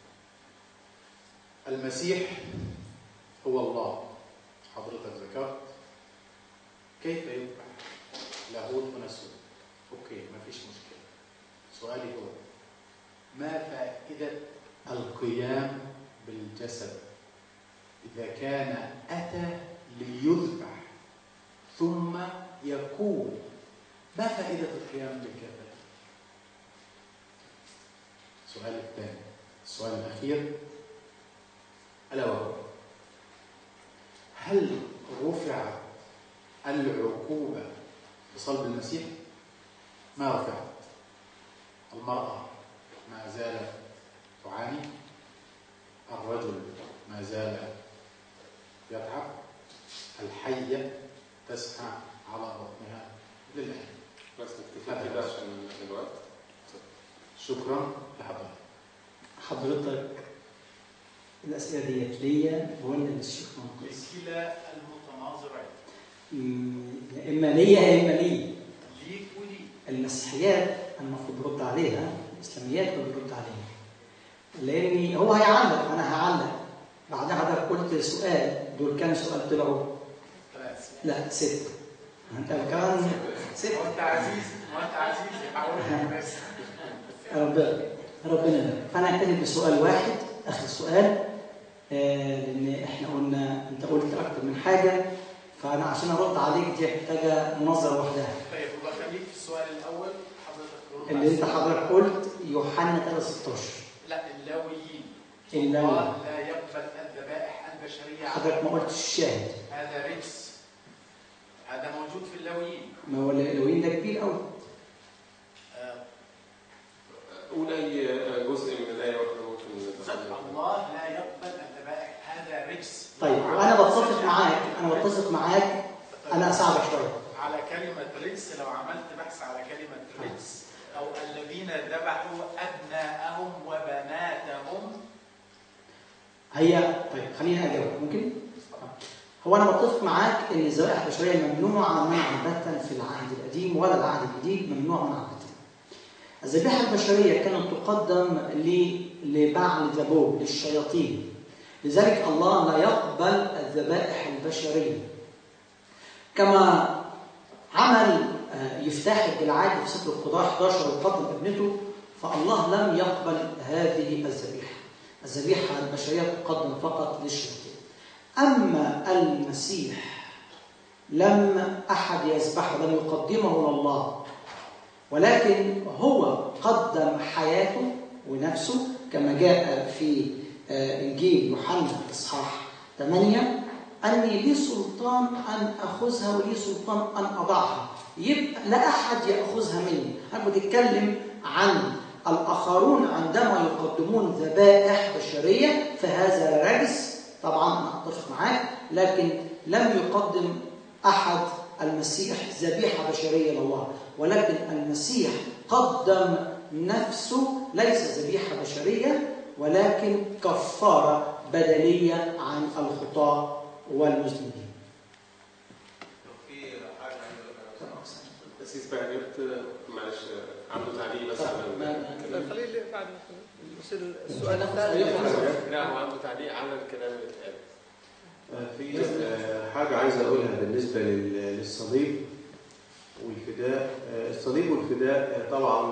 المسيح هو الله، حضرتك ذكرت كيف يذبح لاهوت وناسوت. اوكي، ما فيش مشكله. سؤالي هو: ما فائده القيام بالجسد اذا كان اتى ليذبح ثم يقوم؟ ما فائده القيام بالجسد؟ السؤال الثاني، السؤال الاخير، الا وهو: هل رفعت العقوبة بصلب المسيح؟ ما رفعت. المرأة ما زالت تعاني، الرجل ما زال يتعب، الحية تسعى على بطنها للآن. بس نكتفي كده عشان الوقت. شكرا لحضرتك. الأسئلة ديت ليا ولا للشيخ منقذ؟ لكلا المتناظرين. إما ليا يا إما لي. ليك ولي. المسيحيات المفروض رد عليها، الإسلاميات اللي بيرد عليها، لأن هو هيعلق أنا هعلق. بعدها حضرتك قلت سؤال، دول كام سؤال طلعوا؟ 3. لا 6. انت كمان 6. وانت عزيزي حاولت بس. ربنا يبارك. فانا هكتفي بسؤال واحد، اخر سؤال، لان احنا قلنا انت قلت اكتر من حاجه، فانا عشان ارد عليك دي محتاجه مناظره لوحدها. طيب يبقى خليك في السؤال الاول حضرتك اللي انت حضرتك قلت يوحنا 3:16. لا، اللاويين. اللاويين. الله لا يقبل الذبائح البشريه. حضرتك ما قلتش الشاهد. هذا رجس. هذا موجود في اللاويين. ما هو اللاويين ده كبير قوي. قول اي جزء من الايه واحنا ممكن الله لا يقبل الذبائح، هذا رجس. طيب وانا بتفق معاك، انا اساعدك شويه على كلمه رجس. لو عملت بحث على كلمه رجس او الذين ذبحوا ابناءهم وبناتهم. طيب خليني اجاوب ممكن؟ هو انا بتفق معاك ان الذبائح البشريه ممنوعه منعا باتا في العهد القديم ولا العهد الجديد، ممنوع منعا باتا. الذبيحه البشريه كانت تقدم لبعل ذبوب للشياطين، لذلك الله لا يقبل الذبائح البشريه. كما عمل يفتاح الجلعادي في سفر القضاء 11 وقدم ابنته، فالله لم يقبل هذه الذبيحه. الذبيحه البشريه تقدم فقط للشياطين. اما المسيح لم احد يذبحه، لم يقدمه لله، ولكن هو قدم حياته ونفسه كما جاء في إنجيل يوحنا إصحاح 8: أني لي سلطان أن أخذها ولي سلطان أن أضعها. يبقى لا أحد يأخذها مني. أنا بتكلم عن الآخرون عندما يقدمون ذبائح بشرية فهذا رجس، طبعا أنا أتفق معاك، لكن لم يقدم أحد المسيح ذبيحة بشرية لله، ولكن المسيح قدم نفسه ليس ذبيحة بشرية ولكن كفارة بدلية عن الخطاة والمذنبين. في حاجه بس بهجت معلش عنده تعليق بس على خليه بعد يصير السؤال الثاني. لا هو عنده تعليق على الكلام اللي اتقال. في حاجة عايز أقولها بالنسبة للصليب والفداء. الصليب والفداء طبعا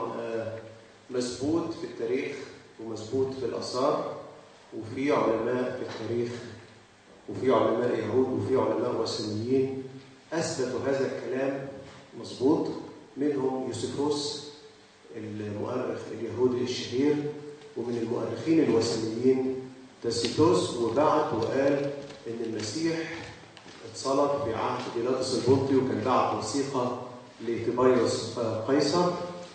مثبوت في التاريخ ومثبوت في الآثار، وفي علماء في التاريخ وفي علماء يهود وفي علماء وثنيين أثبتوا هذا الكلام مظبوط. منهم يوسفوس المؤرخ اليهودي الشهير، ومن المؤرخين الوثنيين تاسيتوس، وبعت وقال إن المسيح اتصلب في عهد بيلاطس البنطي، وكان بعت وثيقة لتيبريوس قيصر.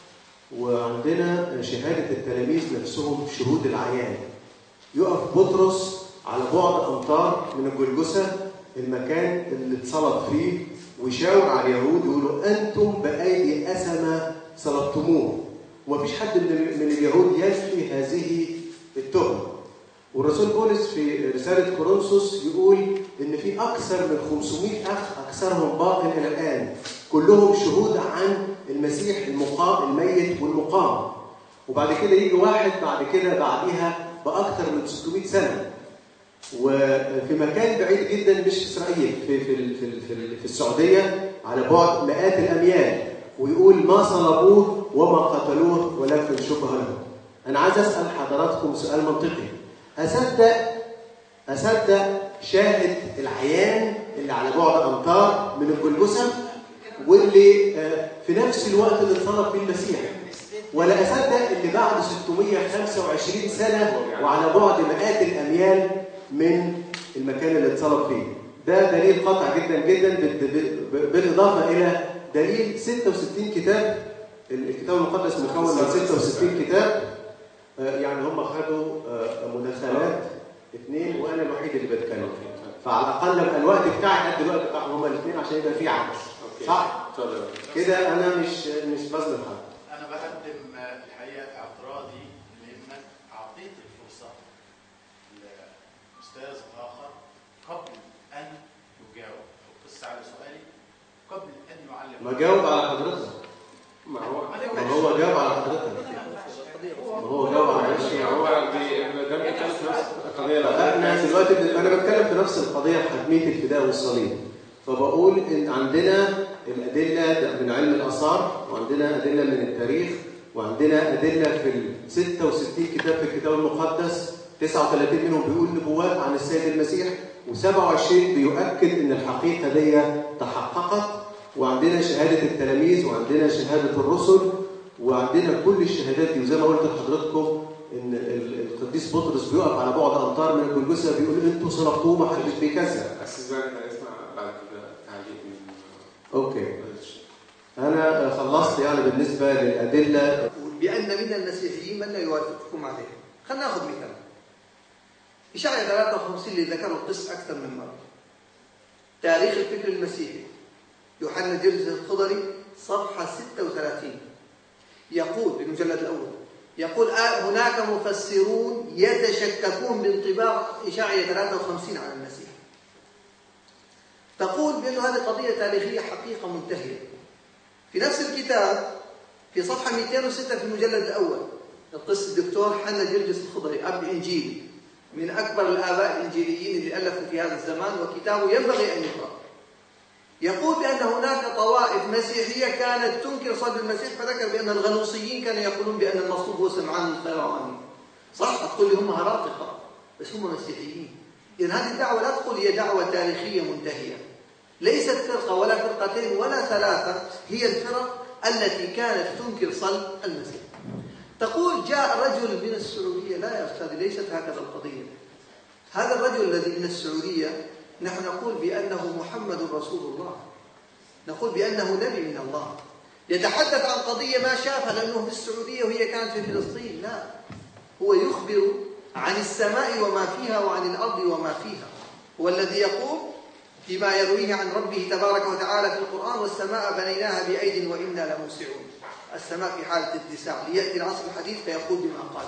وعندنا شهادة التلاميذ نفسهم شهود العيان. يقف بطرس على بعد أمتار من الجلجثة المكان اللي اتصلب فيه، ويشاور على اليهود ويقولوا أنتم بأيدي أثمة صلبتموه. ومفيش حد من اليهود ينفي هذه التهمة. والرسول بولس في رسالة كورنثوس يقول إن في أكثر من 500 أخ أكثرهم باق إلى الآن، كلهم شهود عن المسيح الميت والمقام. وبعد كده يجي واحد بعديها بأكثر من 600 سنة، وفي مكان بعيد جدا مش في إسرائيل، في السعودية على بعد مئات الأميال، ويقول ما صلبوه وما قتلوه ولكن شبه له. أنا عايز أسأل حضراتكم سؤال منطقي. أصدق شاهد العيان اللي على بعد أمتار من الجلجثة واللي في نفس الوقت اللي اتصلب فيه المسيح، ولا أصدق اللي بعد 625 سنة وعلى بعد مئات الأميال من المكان اللي اتصلب فيه؟ ده دليل قاطع جدا جدا، بالإضافة إلى دليل 66 كتاب. الكتاب المقدس مكون من 66 كتاب، يعني هم خدوا مداخلات 2 وأنا الوحيد اللي بتكلم فيه، فعلى الأقل الوقت بتاعي قد الوقت بتاعهم هم الاثنين عشان يبقى في عكس. صح؟ كده أنا مش بظلم حد. أنا بقدم الحقيقة اعتراضي لأنك أعطيت الفرصة لأستاذ آخر قبل أن يجاوب بس على سؤالي، قبل أن يعلم. ما جاوب على حضرتك. ما هو جاوب على حضرتك. ما هو جاوب على حضرتك. هو ده بيتكلم في نفس احنا دلوقتي انا بتكلم في نفس القضيه، حتميه الفداء والصليب. فبقول ان عندنا الادله من علم الاثار، وعندنا ادله من التاريخ، وعندنا ادله في ال 66 كتاب في الكتاب المقدس، 39 منهم بيقول نبوات عن السيد المسيح، و27 بيؤكد ان الحقيقه دي تحققت. وعندنا شهاده التلاميذ، وعندنا شهاده الرسل، وعندنا كل الشهادات دي. وزي ما قلت لحضراتكم ان القديس بطرس بيقف على بعد امتار من الجلجثه بيقول انتوا صلبتوه ما حدش بيكذب. اساس بقى احنا نسمع بعد كده تعليق من اوكي. انا خلصت يعني بالنسبه للادله. بان من المسيحيين من لا يوافقكم عليه. خلينا ناخذ مثال. إشعياء 53 اللي ذكره القس اكثر من مره. تاريخ الفكر المسيحي يوحنا جرجس الخضري صفحه 36 يقول بالمجلد الاول، يقول هناك مفسرون يتشككون بانطباق إشعياء 53 على المسيح. تقول بأن هذه قضية تاريخية حقيقة منتهية. في نفس الكتاب في صفحة 206 في المجلد الأول القس الدكتور حنا جرجس الخضري أب إنجيلي من أكبر الآباء الإنجيليين اللي ألفوا في هذا الزمان وكتابه ينبغي أن يقرأ، يقول بأن هناك طوائف مسيحية كانت تنكر صلب المسيح، فذكر بأن الغنوصيين كانوا يقولون بأن المصلوب هو سمعان الخيرواني. صح تقول لي هم هراطقة بس هم مسيحيين. إذن هذه الدعوة لا تقول هي دعوة تاريخية منتهية، ليست فرقة ولا فرقتين ولا ثلاثة، هي الفرق التي كانت تنكر صلب المسيح. تقول جاء رجل من السعودية. لا يا أستاذ، ليست هكذا القضية. هذا الرجل الذي من السعودية نحن نقول بأنه محمد رسول الله، نقول بأنه نبي من الله، يتحدث عن قضية ما شافها لأنه في السعودية وهي كانت في فلسطين. لا، هو يخبر عن السماء وما فيها وعن الأرض وما فيها. هو الذي يقول فيما يرويه عن ربه تبارك وتعالى في القرآن: والسماء بنيناها بأيد وإنا لموسعون. السماء في حالة اتساع، ليأتي العصر الحديث فيقول بما قال.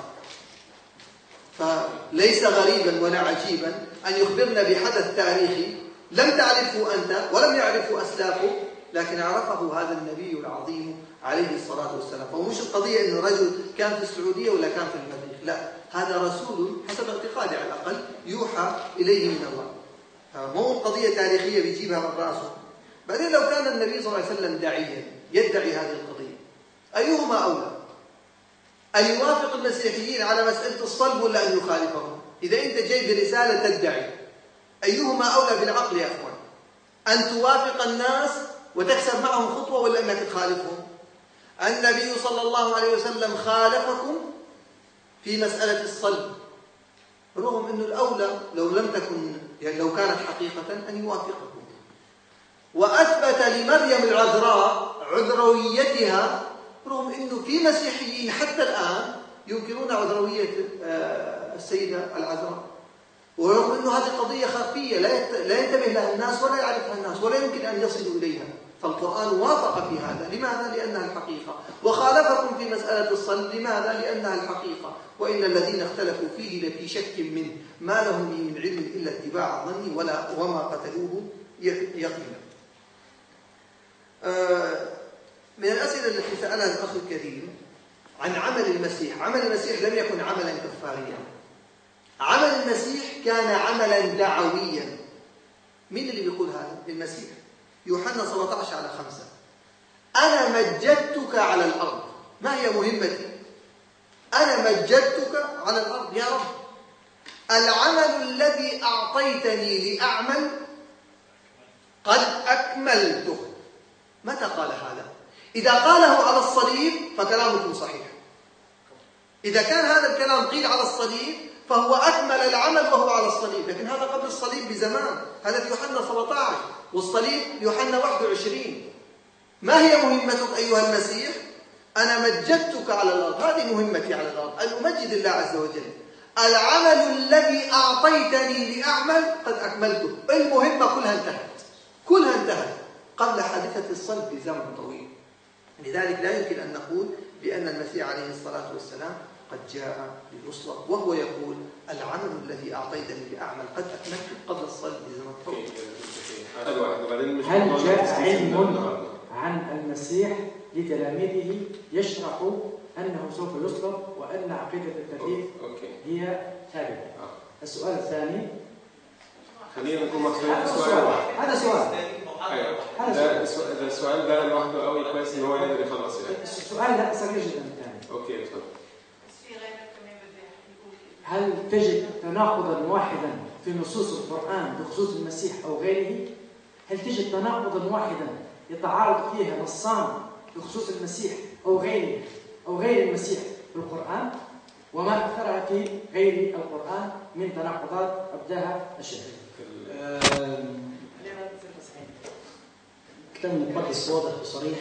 فليس غريبا ولا عجيبا أن يخبرنا بحدث تاريخي لم تعرفه أنت ولم يعرفه أسلافه، لكن عرفه هذا النبي العظيم عليه الصلاة والسلام. فمش القضية أنه رجل كان في السعودية ولا كان في المريخ، لا، هذا رسول حسب اعتقادي على الأقل يوحى إليه من الله. مو قضية تاريخية بيجيبها من رأسه. بعدين لو كان النبي صلى الله عليه وسلم داعيا يدعي هذه القضية، أيهما أولى؟ أن يوافق المسيحيين على مسألة الصلب ولا أن يخالفهم؟ إذا أنت جاي برسالة تدعي، أيهما أولى بالعقل يا أخوان؟ أن توافق الناس وتكسب معهم خطوة ولا أنك تخالفهم؟ النبي صلى الله عليه وسلم خالفكم في مسألة الصلب، رغم أنه الأولى لو لم تكن لو كانت حقيقة أن يوافقكم. وأثبت لمريم العذراء عذرويتها، رغم أنه في مسيحيين حتى الآن ينكرون عذروية السيدة العذراء، ورغم أنه هذه قضية خفية لا ينتبه لها الناس ولا يعرفها الناس ولا يمكن أن يصلوا إليها. فالقرآن وافق في هذا. لماذا؟ لأنها الحقيقة. وخالفكم في مسألة الصلب. لماذا؟ لأنها الحقيقة. وإن الذين اختلفوا فيه لفي شك منه ما لهم به من علم إلا اتباع الظن وما قتلوه يقينا. من الأسئلة التي سألها الأخ الكريم عن عمل المسيح. عمل المسيح لم يكن عملا كفاريا. عمل المسيح كان عملا دعويا. مين اللي بيقول هذا؟ المسيح. يوحنا 17:5 أنا مجدتك على الأرض. ما هي مهمتي؟ أنا مجدتك على الأرض يا رب. العمل الذي أعطيتني لأعمل قد أكملته. متى قال هذا؟ إذا قاله على الصليب فكلامكم صحيح. إذا كان هذا الكلام قيل على الصليب فهو أكمل العمل وهو على الصليب، لكن هذا قبل الصليب بزمان. هذا في يوحنا 17 والصليب يوحنا 21. ما هي مهمتك أيها المسيح؟ أنا مجدتك على الأرض. هذه مهمتي على الأرض، أن أمجد الله عز وجل. العمل الذي أعطيتني لأعمل قد أكملته. المهمة كلها انتهت قبل حادثة الصلب بزمن طويل. لذلك لا يمكن أن نقول بأن المسيح عليه الصلاة والسلام قد جاء ليصلب وهو يقول العمل الذي أعطيتني لأعمل قد أكملته قبل الصلب بزمن طويل. هل جاء علم عن المسيح لتلاميذه يشرح أنه سوف يصلب وأن عقيدة التثليث هي ثابتة؟ السؤال الثاني، خلينا نكون مخصوصين هذا السؤال. سؤال ايوه ده السؤال ده لوحده قوي كويس ان هو يقدر يخلص يعني. السؤال لا صغير جدا الثاني. اوكي اتفضل. هل تجد تناقضا واحدا في نصوص القرآن بخصوص المسيح أو غيره؟ هل تجد تناقضا واحدا يتعارض فيها نصان بخصوص المسيح أو غيره أو غير المسيح في القرآن؟ وما أكثرها في غير القرآن من تناقضات أبداها الشيخ. الكتاب المقدس واضح وصريح.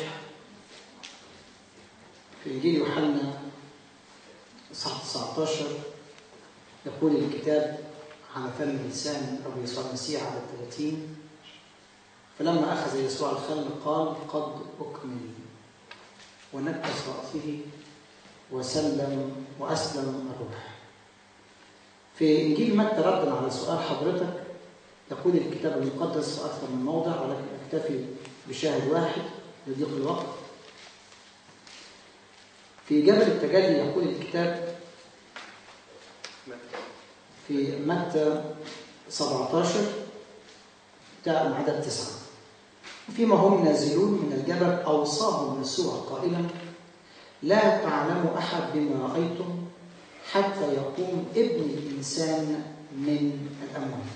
في إنجيل يوحنا إصحاح 19 يقول الكتاب على فم لسان رب يسوع المسيح على 30: فلما أخذ يسوع الخل قال قد أكمل، ونكس رأسه وسلم وأسلم الروح. في إنجيل متى ردا على سؤال حضرتك يقول الكتاب المقدس في أكثر من موضع، ولكن أكتفي بشاهد واحد لضيق الوقت. في جبل التجلي يقول الكتاب في متى 17 بتاع العدد 9: فيما هم نازلون من الجبل أوصاهم يسوع قائلا: لا تعلم أحد بما رأيتم حتى يقوم ابن الإنسان من الأموات.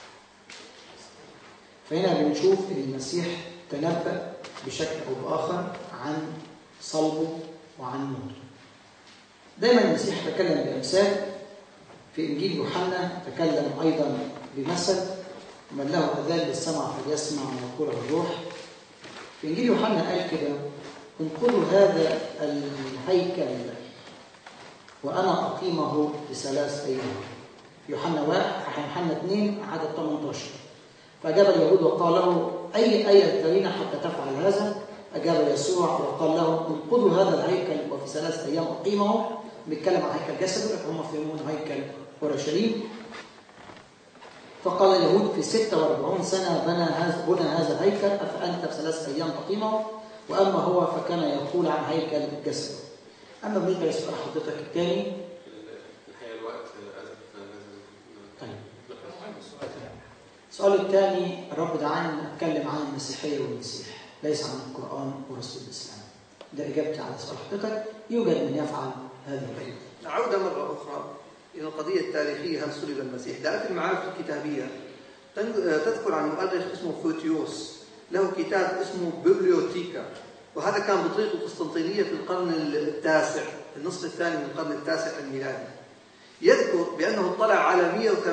فهنا بنشوف أن المسيح تنبأ بشكل أو بآخر عن صلبه وعن موته. دائما المسيح تكلم بأمثال. في إنجيل يوحنا تكلم أيضا بمثل: من له أذان للسمع فليسمع ما يقوله الروح. في إنجيل يوحنا قال كده: انقلوا هذا الهيكل وأنا أقيمه ب3 أيام. يوحنا 2 عدد 18: فأجاب اليهود وقال له: أي آية ترينا حتى تفعل هذا؟ أجاب يسوع وقال له: انقلوا هذا الهيكل وفي 3 أيام أقيمه. بيتكلم عن هيكل جسده، لكن هم فهمون هيكل أورشليم. فقال اليهود: في 46 سنة بنى هذا الهيكل، أفأنت في 3 أيام تقيمه؟ وأما هو فكان يقول عن هيكل جسده. أما بالنسبة لسؤال حضرتك الثاني، الحقيقة الوقت طيب السؤال الثاني: الرب دعاني أن أتكلم عن المسيحية والمسيح، ليس عن القرآن ورسول الإسلام. ده إجابتي على سؤال حضرتك. يوجد من يفعل هذا الشيء. نعود مرة أخرى إلى القضية التاريخية: هل صلب المسيح؟ دائرة المعارف الكتابية تذكر عن مؤرخ اسمه فوتيوس، له كتاب اسمه بيبليوتيكا، وهذا كان بطريق القسطنطينية في القرن التاسع، في النصف الثاني من القرن التاسع الميلادي. يذكر بأنه اطلع على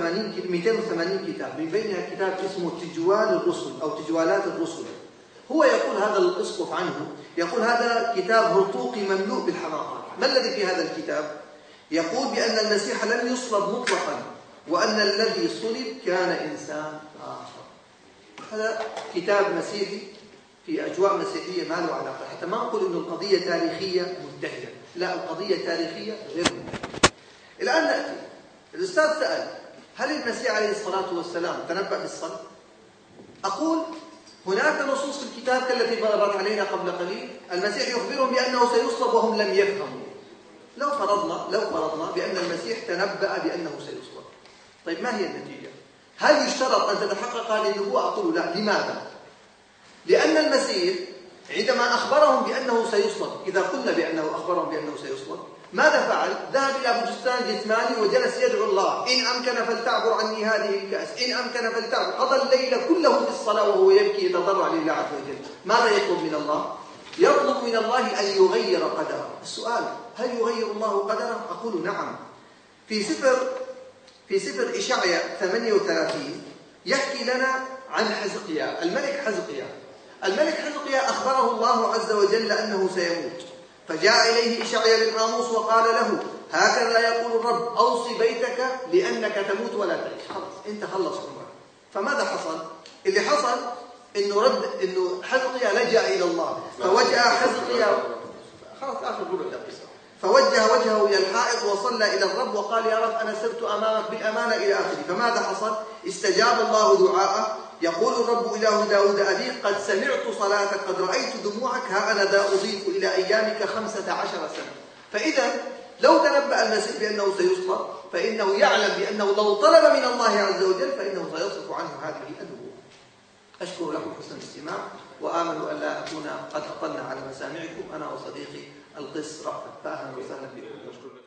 280 كتاب، من بينها كتاب اسمه تجوال الرسل أو تجوالات الرسل. هو يقول هذا الأسقف عنه، يقول هذا كتاب هرطوقي مملوء بالحماقات. ما الذي في هذا الكتاب؟ يقول بأن المسيح لم يصلب مطلقا، وأن الذي صلب كان إنسان آخر. هذا كتاب مسيحي في أجواء مسيحية ما له علاقة. حتى ما نقول إنه القضية تاريخية منتهية، لا، القضية تاريخية غير منتهية. الآن نأتي، الأستاذ سأل: هل المسيح عليه الصلاة والسلام تنبأ بالصلب؟ أقول هناك نصوص في الكتاب كالتي مرت علينا قبل قليل، المسيح يخبرهم بأنه سيصلب وهم لم يفهموا. لو فرضنا بأن المسيح تنبأ بأنه سيصلب، طيب ما هي النتيجة؟ هل يشترط أن تتحقق هذه النبوة؟ أقول لا. لماذا؟ لأن المسيح عندما أخبرهم بأنه سيصلب، إذا قلنا بأنه أخبرهم بأنه سيصلب، ماذا فعل؟ ذهب إلى بستان جثماني وجلس يدعو الله: إن أمكن فلتعبر عني هذه الكأس، إن أمكن فلتعبر. قضى الليل كله في الصلاة وهو يبكي يتضرع لله عز وجل. ماذا يطلب من الله؟ يطلب من الله أن يغير قدره. السؤال: هل يغير الله قدره؟ أقول نعم. في سفر إشعياء 38 يحكي لنا عن حزقيا، الملك حزقيا أخبره الله عز وجل أنه سيموت، فجاء إليه إشعياء بن آموس وقال له: هكذا يقول الرب: أوصي بيتك لأنك تموت ولا تعيش. خلاص أنت خلص عمرك. فماذا حصل؟ اللي حصل إنه حزقيا لجأ إلى الله، فوجه حزقيا خلاص آخر ربع دقيقة، فوجه وجهه إلى الحائط وصلى إلى الرب وقال: يا رب أنا سرت أمامك بالأمانة إلى آخره. فماذا حصل؟ استجاب الله دعاءه. يقول الرب إله داود أبيك: قد سمعت صلاتك، قد رأيت دموعك، ها أنا ذا أضيف إلى أيامك 15 سنة. فإذا لو تنبأ المسيح بأنه سيصلب فإنه يعلم بأنه لو طلب من الله عز وجل فإنه سيصرف عنه هذه النبوة. أشكر لكم حسن الاستماع، وآمل أن لا أكون قد أطلنا على مسامعكم. أنا وصديقي القس رأفت، فأهلا وسهلا بكم.